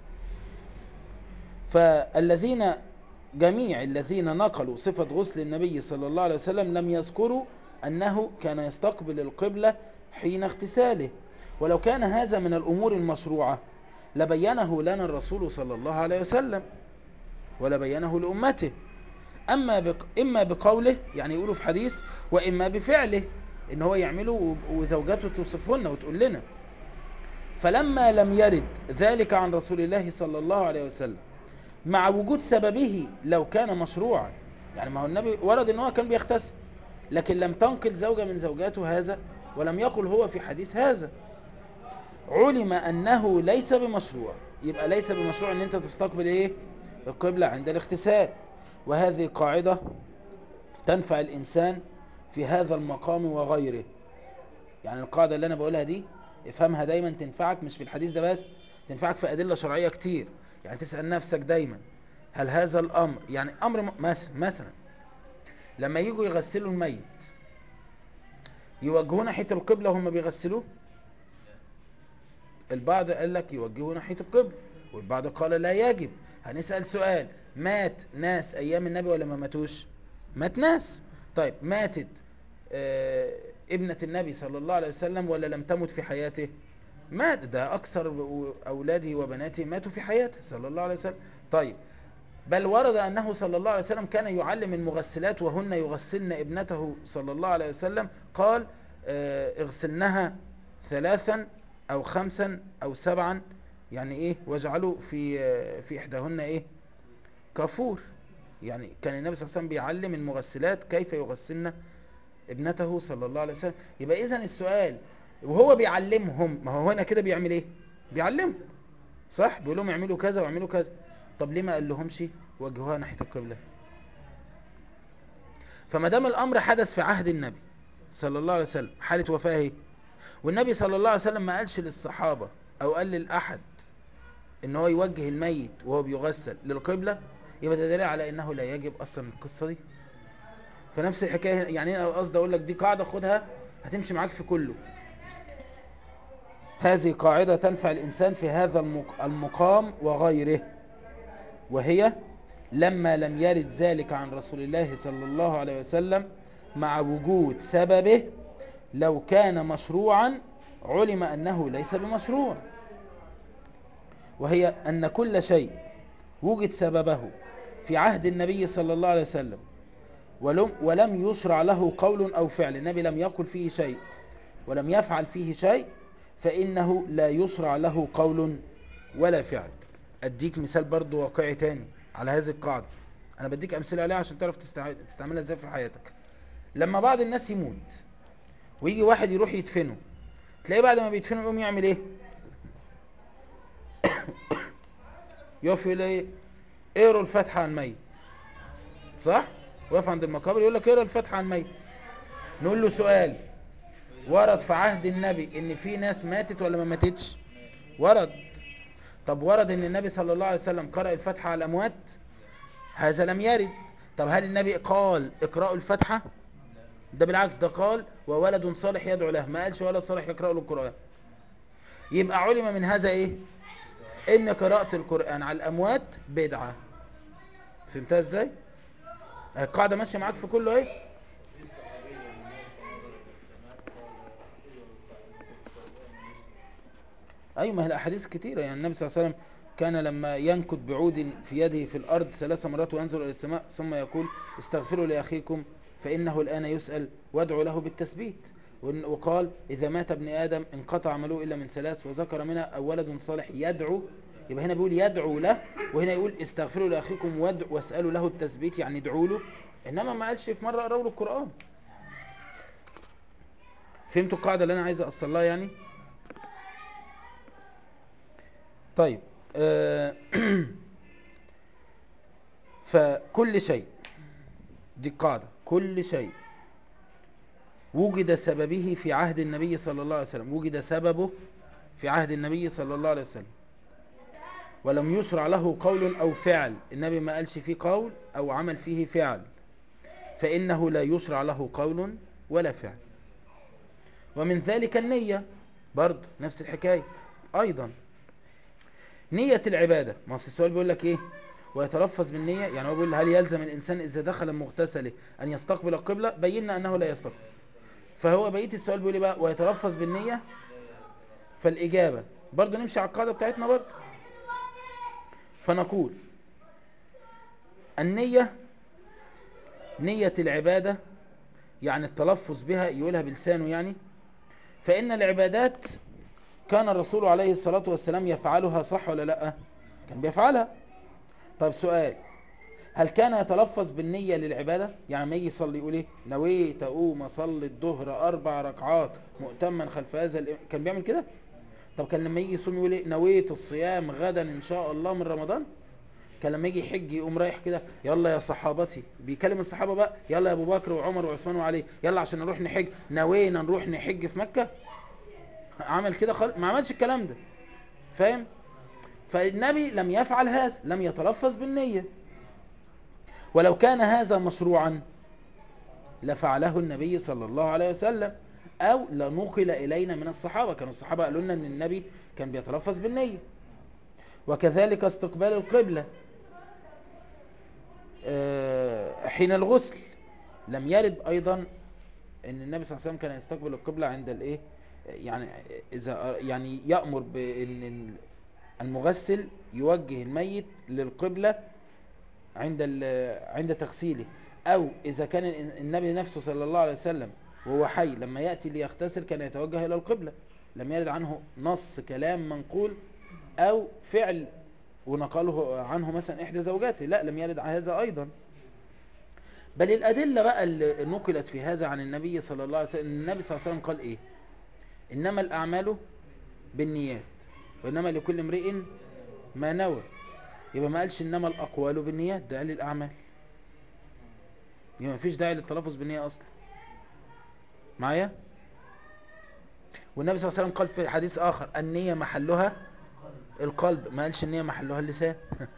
فالذين جميع الذين نقلوا صفة غسل النبي صلى الله عليه وسلم لم يذكروا أنه كان يستقبل القبلة حين اغتساله. ولو كان هذا من الأمور المشروعة لبينه لنا الرسول صلى الله عليه وسلم ولبينه لأمته. أما بق... إما بقوله يعني يقولوا في حديث، وإما بفعله إن هو يعمله وزوجاته توصفهن وتقول لنا. فلما لم يرد ذلك عن رسول الله صلى الله عليه وسلم مع وجود سببه لو كان مشروعا، يعني ما هو النبي ورد ان هو كان بيغتسل لكن لم تنقل زوجة من زوجاته هذا ولم يقل هو في حديث هذا، علم انه ليس بمشروع. يبقى ليس بمشروع ان انت تستقبل ايه؟ القبلة عند الاغتسال. وهذه قاعدة تنفع الانسان في هذا المقام وغيره. يعني القاعدة اللي انا بقولها دي افهمها دايما، تنفعك مش في الحديث ده بس، تنفعك في ادلة شرعية كتير. يعني تسأل نفسك دايما هل هذا الامر، يعني امر م- مثلا مثلا لما يجوا يغسلوا الميت يوجهوا ناحية القبلة وهم بيغسلوه؟ البعض قال لك يوجهوا ناحية القبلة والبعض قال لا يجب. هنسأل سؤال: مات ناس ايام النبي ولا ما ماتوش؟ مات ناس. طيب ماتت آه ابنة النبي صلى الله عليه وسلم ولا لم تمت في حياته؟ مات، ده اكثر اولاده وبناته ماتوا في حياته صلى الله عليه وسلم. طيب بل ورد أنه صلى الله عليه وسلم كان يعلم المغسلات وهن يغسلن ابنته صلى الله عليه وسلم، قال آه، اغسلنها ثلاثا أو خمسا أو سبعا، يعني إيه؟ واجعلوا في آه، في إحداهن إيه؟ كافور. يعني كان النبي صلى الله عليه وسلم بيعلم المغسلات كيف يغسلن ابنته صلى الله عليه وسلم. يبقى إذن السؤال وهو بيعلمهم، ما هو هنا كده بيعمل إيه؟ بيعلمهم صح؟ بيقول لهم اعملوا كذا واعملوا كذا. طب ليه ما قال لهمش وجهوها ناحية القبلة؟ فما دام الامر حدث في عهد النبي صلى الله عليه وسلم حالة وفاة اهي، والنبي صلى الله عليه وسلم ما قالش للصحابة او قال للاحد ان هو يوجه الميت وهو بيغسل للقبلة، يبقى ده دليل على انه لا يجب اصلا القصة دي. فنفس الحكاية، يعني انا قصدي اقول لك دي قاعدة خدها هتمشي معاك في كله. هذه قاعدة تنفع الانسان في هذا المق- المقام وغيره، وهي لما لم يرد ذلك عن رسول الله صلى الله عليه وسلم مع وجود سببه. لو كان مشروعا علم أنه ليس بمشروع، وهي أن كل شيء وجد سببه في عهد النبي صلى الله عليه وسلم ولم, ولم يشرع له قول أو فعل، النبي لم يقل فيه شيء ولم يفعل فيه شيء، فإنه لا يشرع له قول ولا فعل. أديك مثال برضو واقعي تاني على هذه القاعدة، أنا بديك أمثلة عليها عشان تعرف تستع- تستعملها إزاي في حياتك. لما بعض الناس يموت ويجي واحد يروح يدفنه، تلاقيه بعد ما بيدفنه يقوم يعمل إيه؟ يقف يقول إيه؟ اقروا الفاتحة عن الميت، صح؟ واقف عند المقابر يقول لك اقرا الفاتحة عن الميت. نقول له سؤال: ورد في عهد النبي ان في ناس ماتت ولا ما ماتتش؟ ورد. طب ورد ان النبي صلى الله عليه وسلم قرأ الفاتحة على الاموات؟ هذا لم يرد. طب هل النبي قال اقرأوا الفاتحة؟ ده بالعكس، ده قال وولد صالح يدعو له، ما قالش ولد صالح يقرأ له القرآن. يبقى علم من هذا ايه؟ ان قراءة القرآن على الاموات بدعة. فهمتها ازاي؟ القاعدة ماشية معاك في كله ايه؟ وفي صحابي لما مات ونظر إلى السماء قال ادعوا لصاحبكم فالآن يسلم. ايوه، ما هي الاحاديث كتيره. يعني النبي صلى الله عليه وسلم كان لما ينكت بعود في يده في الارض ثلاث مرات وينظر الى السماء ثم يقول استغفروا لاخيكم فانه الان يسال وادعوا له بالتثبيت. وإن- وقال إذا مات ابن آدم انقطع عمله إلا من ثلاث وذكر منها أو ولد صالح يدعو. يبقى هنا بيقول يدعو له، وهنا يقول استغفروا لأخيكم وادعوا واسألوا له التثبيت، يعني ادعوا له. إنما ما قالش في مرة اقرأوا له القرآن. فهمتوا القاعدة اللي أنا عايز أوصل لها يعني؟ طيب آه فكل شيء، دي القاعدة، كل شيء وجد سببه في عهد النبي صلى الله عليه وسلم، وجد سببه في عهد النبي صلى الله عليه وسلم ولم يشرع له قول أو فعل، النبي ما قالش فيه قول أو عمل فيه فعل، فإنه لا يشرع له قول ولا فعل. ومن ذلك النية، برضه نفس الحكاية أيضا. نية العبادة، ما أصل السؤال بيقول لك إيه؟ ويتلفظ بالنية، يعني هو بيقول هل يلزم الإنسان إذا دخل مغتسله أن يستقبل القبلة؟ بينا أنه لا يستقبل. فهو بقية السؤال بيقول إيه بقى؟ ويتلفظ بالنية. فالإجابة برضه نمشي على القاعدة بتاعتنا برضه، فنقول النية نية العبادة، يعني التلفظ بها يقولها بلسانه يعني. فإن العبادات كان الرسول عليه الصلاة والسلام يفعلها، صح ولا لا؟ كان بيفعلها. طيب سؤال، هل كان يتلفظ بالنية للعبادة؟ يعني ما يجي يصلي يقول ايه؟ نويت اقوم اصلي الظهر اربع ركعات مؤتما خلف هذا الإمام. كان بيعمل كده؟ طب كان لما يجي يصوم يقول ايه؟ نويت الصيام غدا ان شاء الله من رمضان. كان لما يجي يحج يقوم رايح كده يلا يا صحابتي، بيكلم الصحابه بقى، يلا يا ابو بكر وعمر وعثمان وعلي يلا عشان نروح نحج، نوينا نروح نحج في مكه. عمل كده خالص؟ ما عملش الكلام ده. فاهم؟ فالنبي لم يفعل هذا، لم يتلفظ بالنيه. ولو كان هذا مشروعا لفعله النبي صلى الله عليه وسلم، او لنقل الينا من الصحابه، كانوا الصحابه قالوا لنا ان النبي كان بيتلفظ بالنيه. وكذلك استقبال القبله آه، حين الغسل، لم يرد ايضا ان النبي صلى الله عليه وسلم كان يستقبل القبلة عند الايه، يعني اذا يعني يأمر بان المغسل يوجه الميت للقبلة عند عند تغسيله، او اذا كان النبي نفسه صلى الله عليه وسلم وهو حي لما يأتي ليغتسل كان يتوجه الى القبلة. لم يرد عنه نص كلام منقول او فعل ونقله عنه مثلا احدى زوجاته، لا لم يرد عن هذا ايضا. بل الأدلة بقى اللي نقلت في هذا عن النبي صلى الله عليه وسلم، النبي صلى الله عليه وسلم قال إيه؟ إنما الأعمال بالنيات وإنما لكل امرئ ما نوى. يبقى ما قالش إنما الأقوال بالنيات، ده قال الأعمال. يبقى ما فيش داعي للتلفظ بالنية أصلا. معايا؟ والنبي صلى الله عليه وسلم قال في حديث آخر النية محلها القلب، ما قالش النية محلها اللسان.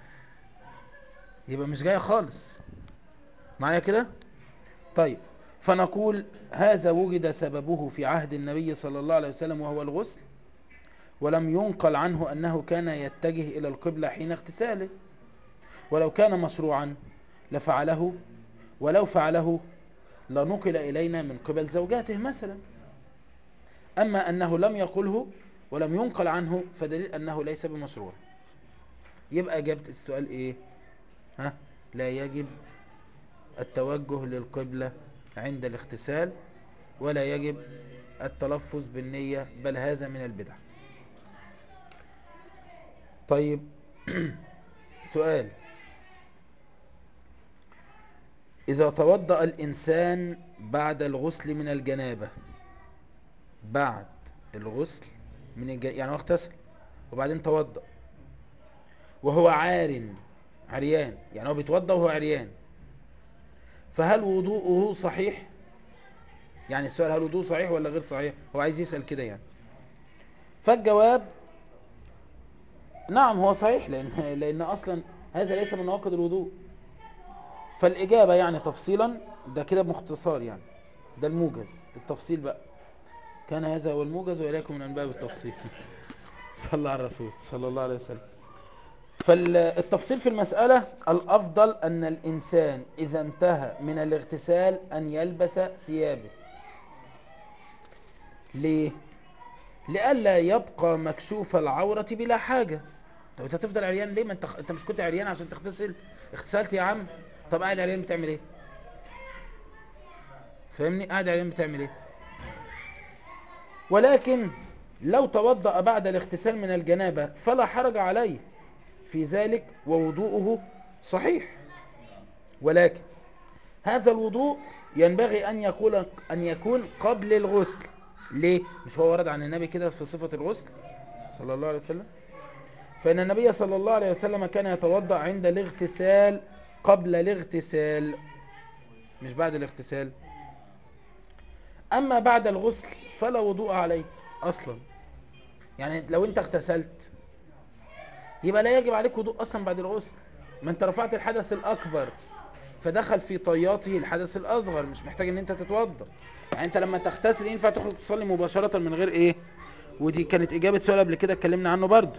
يبقى مش جاية خالص. معايا كده؟ طيب، فنقول هذا وجد سببه في عهد النبي صلى الله عليه وسلم وهو الغسل، ولم ينقل عنه أنه كان يتجه إلى القبلة حين اغتساله. ولو كان مشروعا لفعله، ولو فعله لنقل إلينا من قبل زوجاته مثلا. أما أنه لم يقله ولم ينقل عنه فدليل أنه ليس بمشروع. يبقى إجابة السؤال إيه؟ ها؟ لا يجب التوجه للقبلة عند الاغتسال، ولا يجب التلفظ بالنية، بل هذا من البدع. طيب سؤال، إذا توضأ الإنسان بعد الغسل من الجنابة، بعد الغسل من الج... يعني هو اغتسل وبعدين توضأ وهو عار عريان، يعني هو بيتوضأ وهو عريان، فهل وضوءه صحيح؟ يعني السؤال هل وضوءه صحيح ولا غير صحيح؟ هو عايز يسأل كده يعني. فالجواب نعم هو صحيح، لأن, لأن أصلا هذا ليس من نواقض الوضوء. فالإجابة يعني تفصيلا، ده كده باختصار يعني، ده الموجز. التفصيل بقى كان هذا هو الموجز، وإليكم من أنباء بالتفصيل. صلى على الرسول صلى الله عليه وسلم. فالتفصيل في المسألة الأفضل أن الإنسان إذا انتهى من الاغتسال أن يلبس ثيابه. ليه؟ لئلا يبقى مكشوف العورة بلا حاجة. طب انت هتفضل عريان ليه؟ ما انت انت مش كنت عريان عشان تغتسل؟ اغتسلت يا عم، طب قاعد عريان بتعمل ايه؟ فاهمني؟ قاعد عريان بتعمل ايه؟ ولكن لو توضأ بعد الاغتسال من الجنابة فلا حرج عليه في ذلك ووضوءه صحيح. ولكن هذا الوضوء ينبغي أن يكون أن يكون قبل الغسل. ليه؟ مش هو ورد عن النبي كده في صفة الغسل صلى الله عليه وسلم؟ فإن النبي صلى الله عليه وسلم كان يتوضأ عند الاغتسال قبل الاغتسال مش بعد الاغتسال. أما بعد الغسل فلا وضوء عليه أصلا. يعني لو أنت اغتسلت يبقى لا يجب عليك وضوء أصلا بعد الغسل، ما أنت رفعت الحدث الأكبر فدخل في طياته الحدث الأصغر، مش محتاج أن أنت تتوضأ. يعني أنت لما تغتسل ينفع تخرج تصلي مباشرة من غير إيه؟ ودي كانت إجابة سؤال قبل كده اتكلمنا عنه برضه.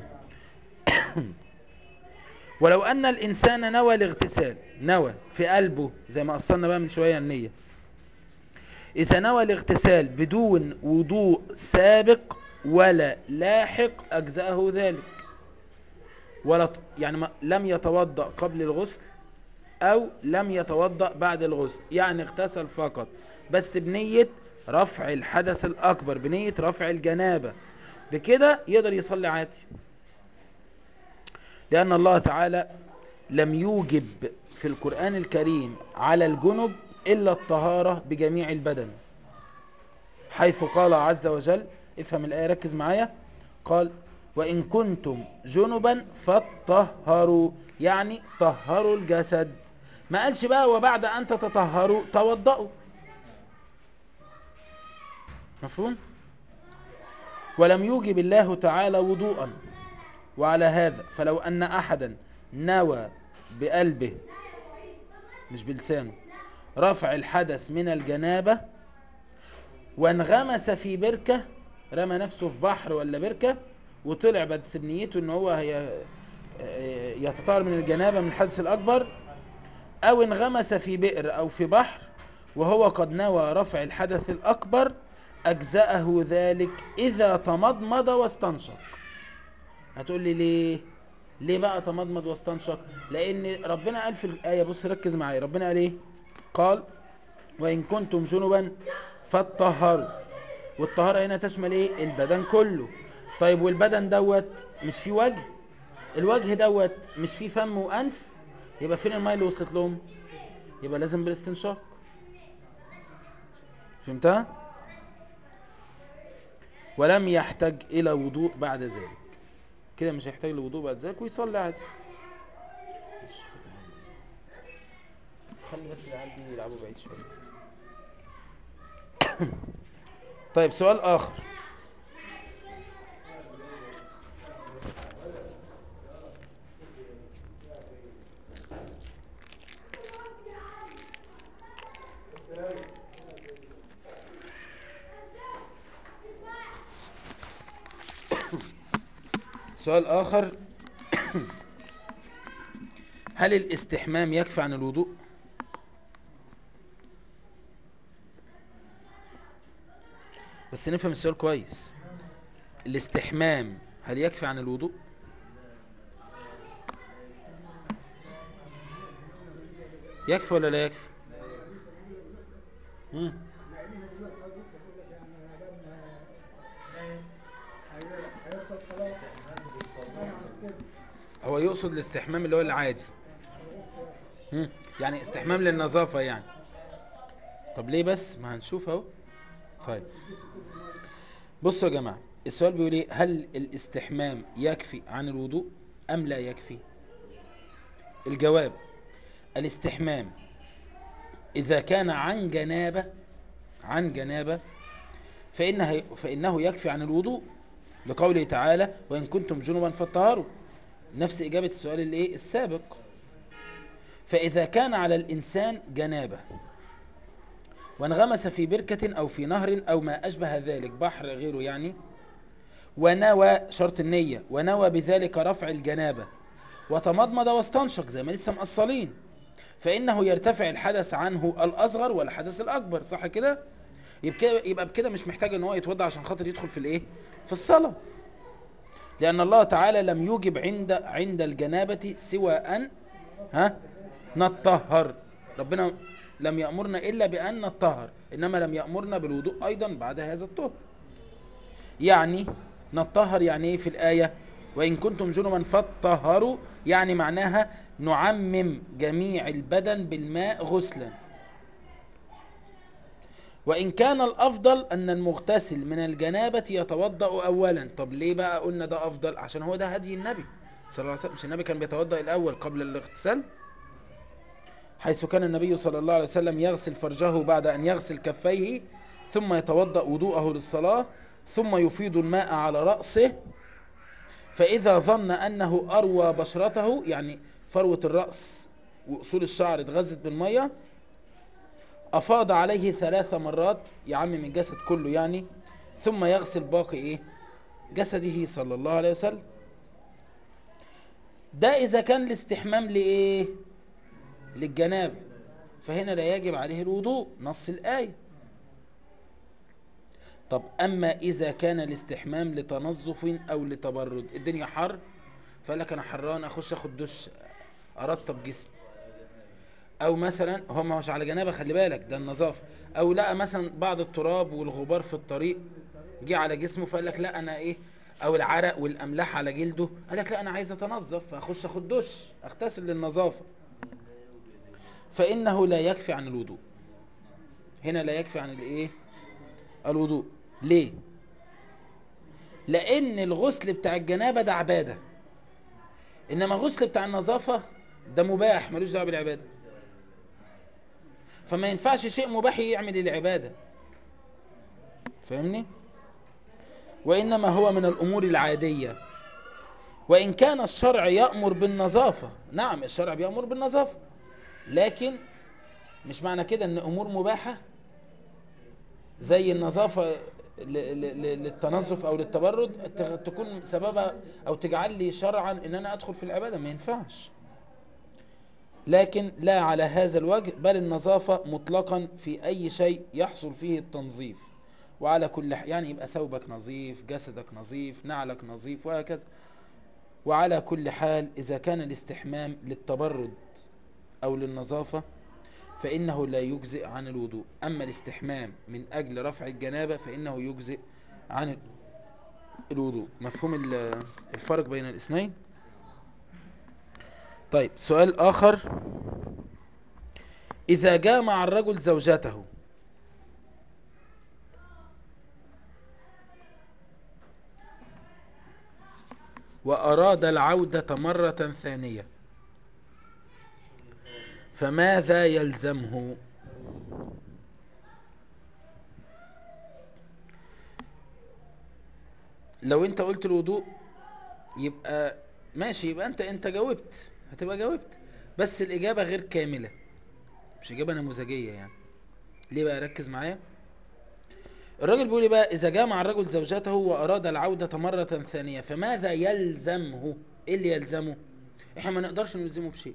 ولو أن الإنسان نوى الاغتسال، نوى في قلبه زي ما أصلنا بقى من شوية النية، إذا نوى الاغتسال بدون وضوء سابق ولا لاحق أجزأه ذلك، ولا يعني ما لم يتوضأ قبل الغسل أو لم يتوضأ بعد الغسل، يعني اغتسل فقط بس بنية رفع الحدث الأكبر، بنية رفع الجنابة، بكده يقدر يصلي عادي. لأن الله تعالى لم يوجب في القرآن الكريم على الجنب إلا الطهارة بجميع البدن، حيث قال عز وجل، افهم الآية ركز معايا، قال وإن كنتم جنبا فاتطهروا، يعني طهروا الجسد. ما قالش بقى وبعد أن تتطهروا توضأوا. مفهوم؟ ولم يوجب الله تعالى وضوءا. وعلى هذا فلو أن أحدا نوى بقلبه مش بلسانه رفع الحدث من الجنابة وانغمس في بركة، رمى نفسه في بحر ولا بركة وطلع بس بنيته ان هو هي يتطهر من الجنابة من الحدث الأكبر، أو انغمس في بئر أو في بحر وهو قد نوى رفع الحدث الأكبر، أجزأه ذلك إذا تمضمض واستنشق. هتقول لي ليه؟ ليه بقى تمضمض واستنشق؟ لأن ربنا قال في الآية، بص ركز معايا، ربنا قال إيه؟ قال وإن كنتم جنبا فاتطهروا، والطهارة هنا تشمل إيه؟ البدن كله. طيب والبدن دوت مش فيه وجه؟ الوجه دوت مش فيه فم وأنف؟ يبقى فين الماء اللي وصلت لهم؟ يبقى لازم بالاستنشاق. فهمتها؟ ولم يحتاج إلى وضوء بعد ذلك، كده مش هيحتاج لوضوء بعد ذلك ويصلي عادي. خلي بس العيال دي يلعبوا بعيد شويه. طيب سؤال آخر، سؤال آخر هل الاستحمام يكفي عن الوضوء؟ بس نفهم السؤال كويس، الاستحمام هل يكفي عن الوضوء؟ يكفي ولا لا يكفي؟ مم. هو يقصد الاستحمام اللي هو العادي، مم. يعني استحمام للنظافة يعني. طب ليه بس؟ ما هنشوف اهو. طيب بصوا يا جماعة، السؤال بيقول ايه؟ هل الاستحمام يكفي عن الوضوء ام لا يكفي؟ الجواب الاستحمام اذا كان عن جنابة عن جنابة فإنه, فإنه يكفي عن الوضوء، لقوله تعالى وإن كنتم جنبا فاتطهروا، نفس إجابة السؤال الايه السابق. فإذا كان على الإنسان جنابة وانغمس في بركة أو في نهر أو ما أشبه ذلك، بحر غيره يعني، ونوى شرط النية، ونوى بذلك رفع الجنابة وتمضمض واستنشق زي ما لسه مقصلين، فإنه يرتفع الحدث عنه الأصغر والحدث الأكبر، صح كده؟ يبقى يبقى بكده مش محتاج ان هو يتوضا عشان خاطر يدخل في الايه؟ في الصلاة، لأن الله تعالى لم يوجب عند عند الجنابة سوى أن ها نطهر. ربنا لم يأمرنا إلا بأن نطهر، إنما لم يأمرنا بالوضوء أيضا بعد هذا الطهر. يعني نطهر يعني ايه في الآية؟ وإن كنتم جنبا فاطهروا، يعني معناها نعمم جميع البدن بالماء غسلا. وإن كان الأفضل أن المغتسل من الجنابة يتوضأ أولا. طب ليه بقى قلنا ده أفضل؟ عشان هو ده هدي النبي صلى الله عليه وسلم. مش النبي كان بيتوضأ الأول قبل الاغتسال؟ حيث كان النبي صلى الله عليه وسلم يغسل فرجه بعد أن يغسل كفيه، ثم يتوضأ وضوءه للصلاة، ثم يفيض الماء على رأسه، فإذا ظن أنه أروى بشرته، يعني فروة الرأس وأصول الشعر اتغذت بالمية، أفاض عليه ثلاث مرات، يعمم الجسد كله يعني، ثم يغسل باقي إيه جسده صلى الله عليه وسلم. ده إذا كان الاستحمام لإيه؟ للجنابة، فهنا لا يجب عليه الوضوء نص الآية. طب أما إذا كان الاستحمام لتنظف أو لتبرد، الدنيا حر فقال لك أنا حران أخش أخد دش أرطب جسمي، او مثلا هو ما هوش على جنابه، خلي بالك ده النظافه، او لقى مثلا بعض التراب والغبار في الطريق جه على جسمه فقال لك لا انا ايه، او العرق والاملاح على جلده قال لك لا انا عايز اتنظف فاخش اخد دش اغتسل للنظافه، فانه لا يكفي عن الوضوء. هنا لا يكفي عن الايه؟ الوضوء. ليه؟ لان الغسل بتاع الجنابه ده عباده، انما الغسل بتاع النظافه ده مباح ملوش دعوه بالعباده، فما ينفعش شيء مباح يعمل العباده، فاهمني؟ وإنما هو من الأمور العادية. وإن كان الشرع يأمر بالنظافة، نعم الشرع بيأمر بالنظافة، لكن مش معنى كده أن أمور مباحة زي النظافة ل- ل- ل- للتنظف أو للتبرد ت- تكون سببها أو تجعل لي شرعا أن أنا أدخل في العبادة، ما ينفعش. لكن لا على هذا الوجه، بل النظافة مطلقا في أي شيء يحصل فيه التنظيف، وعلى كل ح... يعني يبقى ثوبك نظيف، جسدك نظيف، نعلك نظيف، وهكذا. وعلى كل حال إذا كان الاستحمام للتبرد أو للنظافة فإنه لا يجزئ عن الوضوء. أما الاستحمام من أجل رفع الجنابة فإنه يجزئ عن الوضوء. مفهوم ال- الفرق بين الاثنين؟ طيب سؤال آخر: إذا جامع الرجل زوجته وأراد العودة مرة ثانية فماذا يلزمه؟ لو انت قلت الوضوء يبقى ماشي، يبقى انت انت جاوبت، هتبقى جاوبت، بس الإجابة غير كاملة، مش إجابة نموذجية يعني. ليه بقى؟ ركز معايا. الراجل بيقول بقى: إذا جامع الرجل زوجته وأراد العودة مرة ثانية فماذا يلزمه؟ إيه اللي يلزمه؟ إحنا ما نقدرش نلزمه بشيء،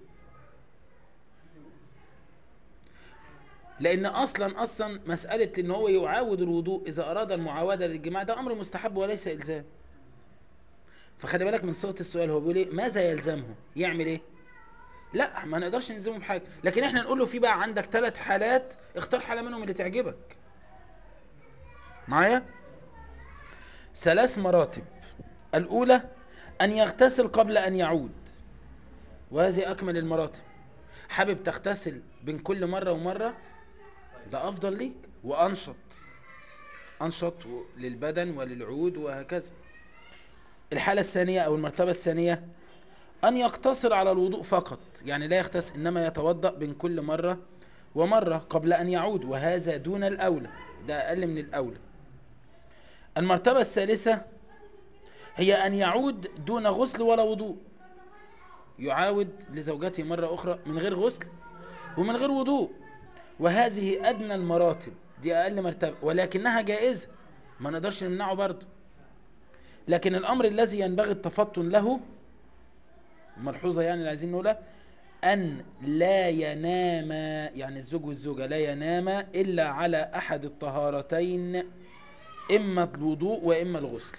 لأن أصلا أصلا مسألة إن هو يعاود الوضوء إذا أراد المعاودة للجماع ده أمر مستحب وليس إلزام. فخلي بالك من صيغة السؤال، هو بيقول إيه؟ ماذا يلزمه؟ يعمل إيه؟ لا ما نقدرش نلزمه بحاجة، لكن إحنا نقول له في بقى عندك ثلاث حالات، اختار حالة منهم اللي تعجبك. معايا؟ ثلاث مراتب. الأولى أن يغتسل قبل أن يعود، وهذه أكمل المراتب. حابب تغتسل بين كل مرة ومرة، ده أفضل ليك وأنشط، أنشط للبدن وللعود وهكذا. الحالة الثانية أو المرتبة الثانية أن يقتصر على الوضوء فقط، يعني لا يغتسل إنما يتوضأ بين كل مرة ومرة قبل أن يعود، وهذا دون الأولى، ده أقل من الأولى. المرتبة الثالثة هي أن يعود دون غسل ولا وضوء، يعاود لزوجته مرة أخرى من غير غسل ومن غير وضوء، وهذه أدنى المراتب، دي أقل مرتبة ولكنها جائزة، ما نقدرش نمنعه برضه. لكن الأمر الذي ينبغي التفطن له، ملحوظة يعني اللي عايزين نقولها، أن لا ينام، يعني الزوج والزوجة لا ينام إلا على أحد الطهارتين، إما الوضوء وإما الغسل.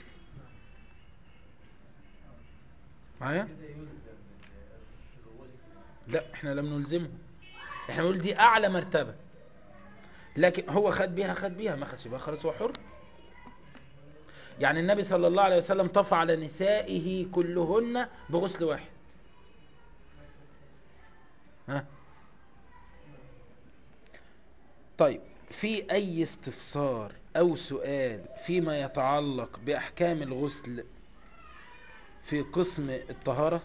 معايا؟ كده يلزم الغسل. لا احنا لم نلزمه، احنا نقول دي أعلى مرتبة، لكن هو خد بيها خد بيها، ما خدش بيها خلاص هو حر. يعني النبي صلى الله عليه وسلم طفى على نسائه كلهن بغسل واحد. ها طيب، في اي استفسار او سؤال فيما يتعلق باحكام الغسل في قسم الطهارة؟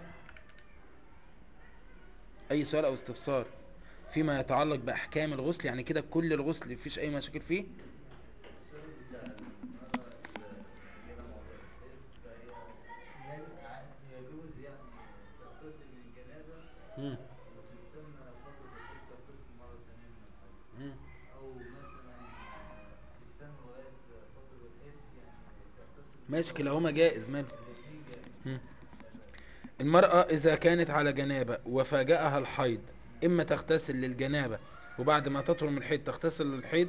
اي سؤال او استفسار فيما يتعلق باحكام الغسل، يعني كده كل الغسل مفيش اي مشاكل فيه؟ السؤال بتاع المرأة اللي جالها موضوع الحيض، فهي ي- ع- يجوز يعني تغتسل من الجنابة مم. وتستنى فترة الحيض تغتسل مرة ثانية من الحيض، مم. أو مثلا آه، تستنى لغاية فترة الحيض يعني تغتسل ماشي، مرة كلاهما واحدة. جائز، ماله. الاتنين جائز. مم. لا بأس. المرأة إذا كانت على جنابة وفاجأها الحيض، إما تغتسل للجنابة وبعد ما تطهر من الحيض تغتسل للحيض،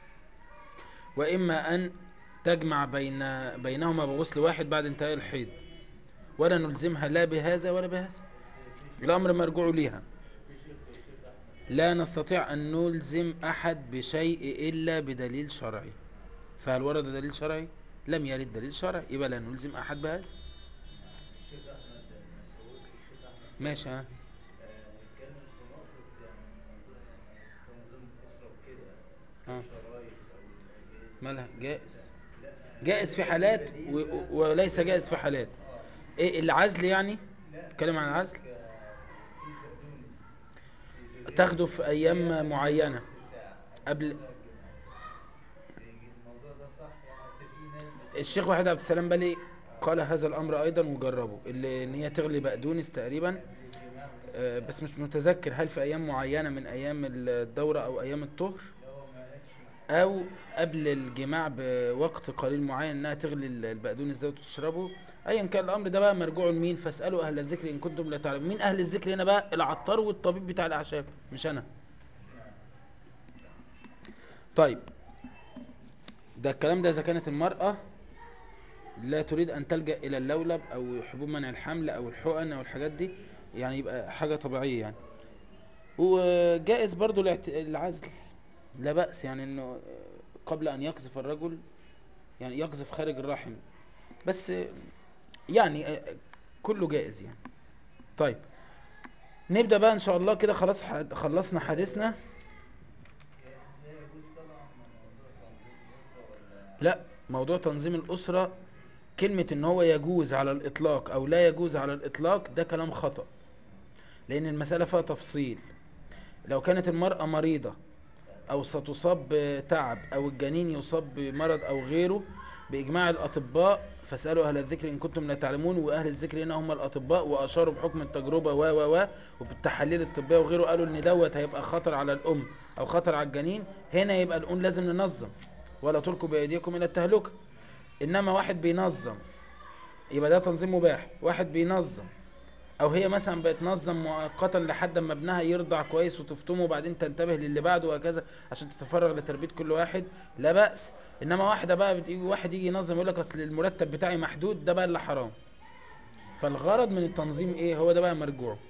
وإما أن تجمع بين بينهما بغسل واحد بعد انتهاء الحيض، ولا نلزمها لا بهذا ولا بهذا، بس في شيخ الأمر مرجوع ليها. في شيخ الشيخ أحمد لا سامي. نستطيع أن نلزم أحد بشيء إلا بدليل شرعي. نعم. فهل ورد دليل شرعي؟ لم يرد دليل شرعي، يبقى لا نلزم أحد بهذا. نعم. الشيخ أحمد مسعود الشيخ أحمد ماشي. سامي ها آه، اتكلم في نقطة يعني موضوع يعني تنظيم الأسرة وكده ها كالشرايط أو مالها الأجهزة جائز؟ بتاع. لا جائز هل في هل في حالات و... بديل و- بقى؟ وليس زي جائز في اه حالات. اه إيه العزل يعني؟ لا اتكلم عن في العزل. لك آه، في البقدونس في في تاخده غيره في تديها أيام تديها معينة نص ساعة قبل قبل. موضوع الجماع. بيجي- الموضوع ده صح يعني، أصل في ناس بتعمل الشيخ وحيد عبد السلام بالي اه قال هذا الأمر أيضا وجربه، اللي إن هي تغلي بقدونس تقريبا. قبل الجماع بنص آه، ساعة. بس مش متذكر هل في أيام معينة من أيام الدورة أو أيام الطهر، لا هو ما قالش محدد أو يعني. قبل الجماع بوقت قليل معين إنها تغلي البقدونس ده وتشربه. أيا كان الأمر ده بقى مرجوع لمين؟ فاسألوا أهل الذكر إن كنتم لا تعلمون. مين أهل الذكر هنا بقى؟ العطار والطبيب بتاع الأعشاب، مش أنا. نعم. طيب، ده الكلام ده إذا كانت المرأة لا تريد أن تلجأ إلى اللولب أو حبوب منع الحمل أو الحقن أو الحاجات دي، يعني يبقى حاجة طبيعية يعني. وجائز برضو الاعت- العزل، لا بأس يعني إنه قبل أن يقذف الرجل، يعني يقذف خارج الرحم، بس يعني كله جائز يعني. طيب، نبدأ بقى إن شاء الله كده. خلاص ح- خلصنا حديثنا. ي- لا يجوز طبعا موضوع تنظيم الأسرة ولا لا، موضوع تنظيم الأسرة، كلمة إن هو يجوز على الإطلاق أو لا يجوز على الإطلاق ده كلام خطأ، لأن المسألة فيها تفصيل. لو كانت المرأة مريضة أو ستصاب بتعب أو الجنين يصاب بمرض أو غيره بإجماع الأطباء، فاسألوا أهل الذكر إن كنتم لا تعلمون، وأهل الذكر هنا هم الأطباء، وأشاروا بحكم التجربة و و و وبالتحاليل الطبية وغيره، قالوا إن دوت هيبقى خطر على الأم أو خطر على الجنين. هنا يبقى نقول لازم ننظم، ولا تلقوا بأيديكم إلى التهلكة. إنما واحد بينظم يبقى ده تنظيم مباح. واحد بينظم او هي مثلا بتنظم مؤقتا لحد ما ابنها يرضع كويس وتفطمه وبعدين تنتبه للي بعده وهكذا عشان تتفرغ لتربية كل واحد، لا بأس. انما واحدة بقى بتيجي واحد يجي ينظم يقول لك اصل المرتب بتاعي محدود، ده بقى اللي حرام. فالغرض من التنظيم ايه؟ هو ده بقى مرجوع.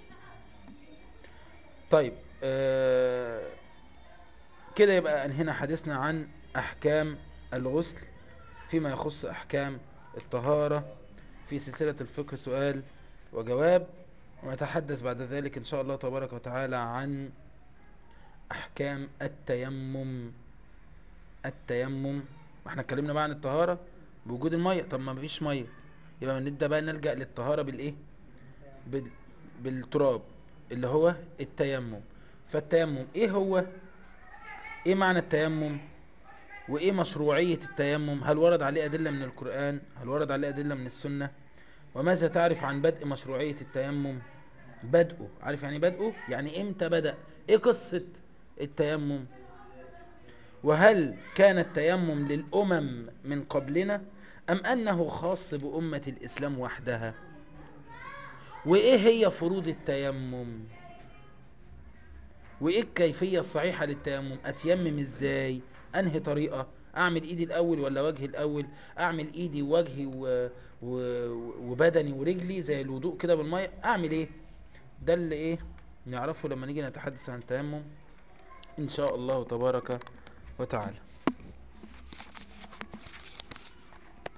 طيب، آه كده يبقى انهينا حديثنا عن احكام الغسل فيما يخص احكام الطهارة في سلسلة الفقه سؤال وجواب. ونتحدث بعد ذلك إن شاء الله تبارك وتعالى عن أحكام التيمم. التيمم، احنا اتكلمنا بقى عن الطهارة بوجود المية. طب ما مفيش مية، يبقى نبدأ بقى نلجأ للطهارة بالإيه؟ بال... بالتراب، اللي هو التيمم. فالتيمم إيه هو؟ إيه معنى التيمم؟ وإيه مشروعية التيمم؟ هل ورد عليه أدلة من القرآن؟ هل ورد عليه أدلة من السنة؟ وماذا تعرف عن بدء مشروعية التيمم؟ بدءه، عارف يعني بدءه؟ يعني امتى بدأ؟ ايه قصة التيمم؟ وهل كان التيمم للأمم من قبلنا أم أنه خاص بأمة الإسلام وحدها؟ وإيه هي فروض التيمم؟ وإيه الكيفية الصحيحة للتيمم؟ أتيمم إزاي؟ أنهي طريقة؟ أعمل إيدي الأول ولا وجهي الأول؟ أعمل إيدي ووجهي و... و... وبدني ورجلي زي الوضوء كده بالمية؟ أعمل إيه؟ ده اللي إيه نعرفه لما نيجي نتحدث عن التيمم إن شاء الله تبارك وتعالى.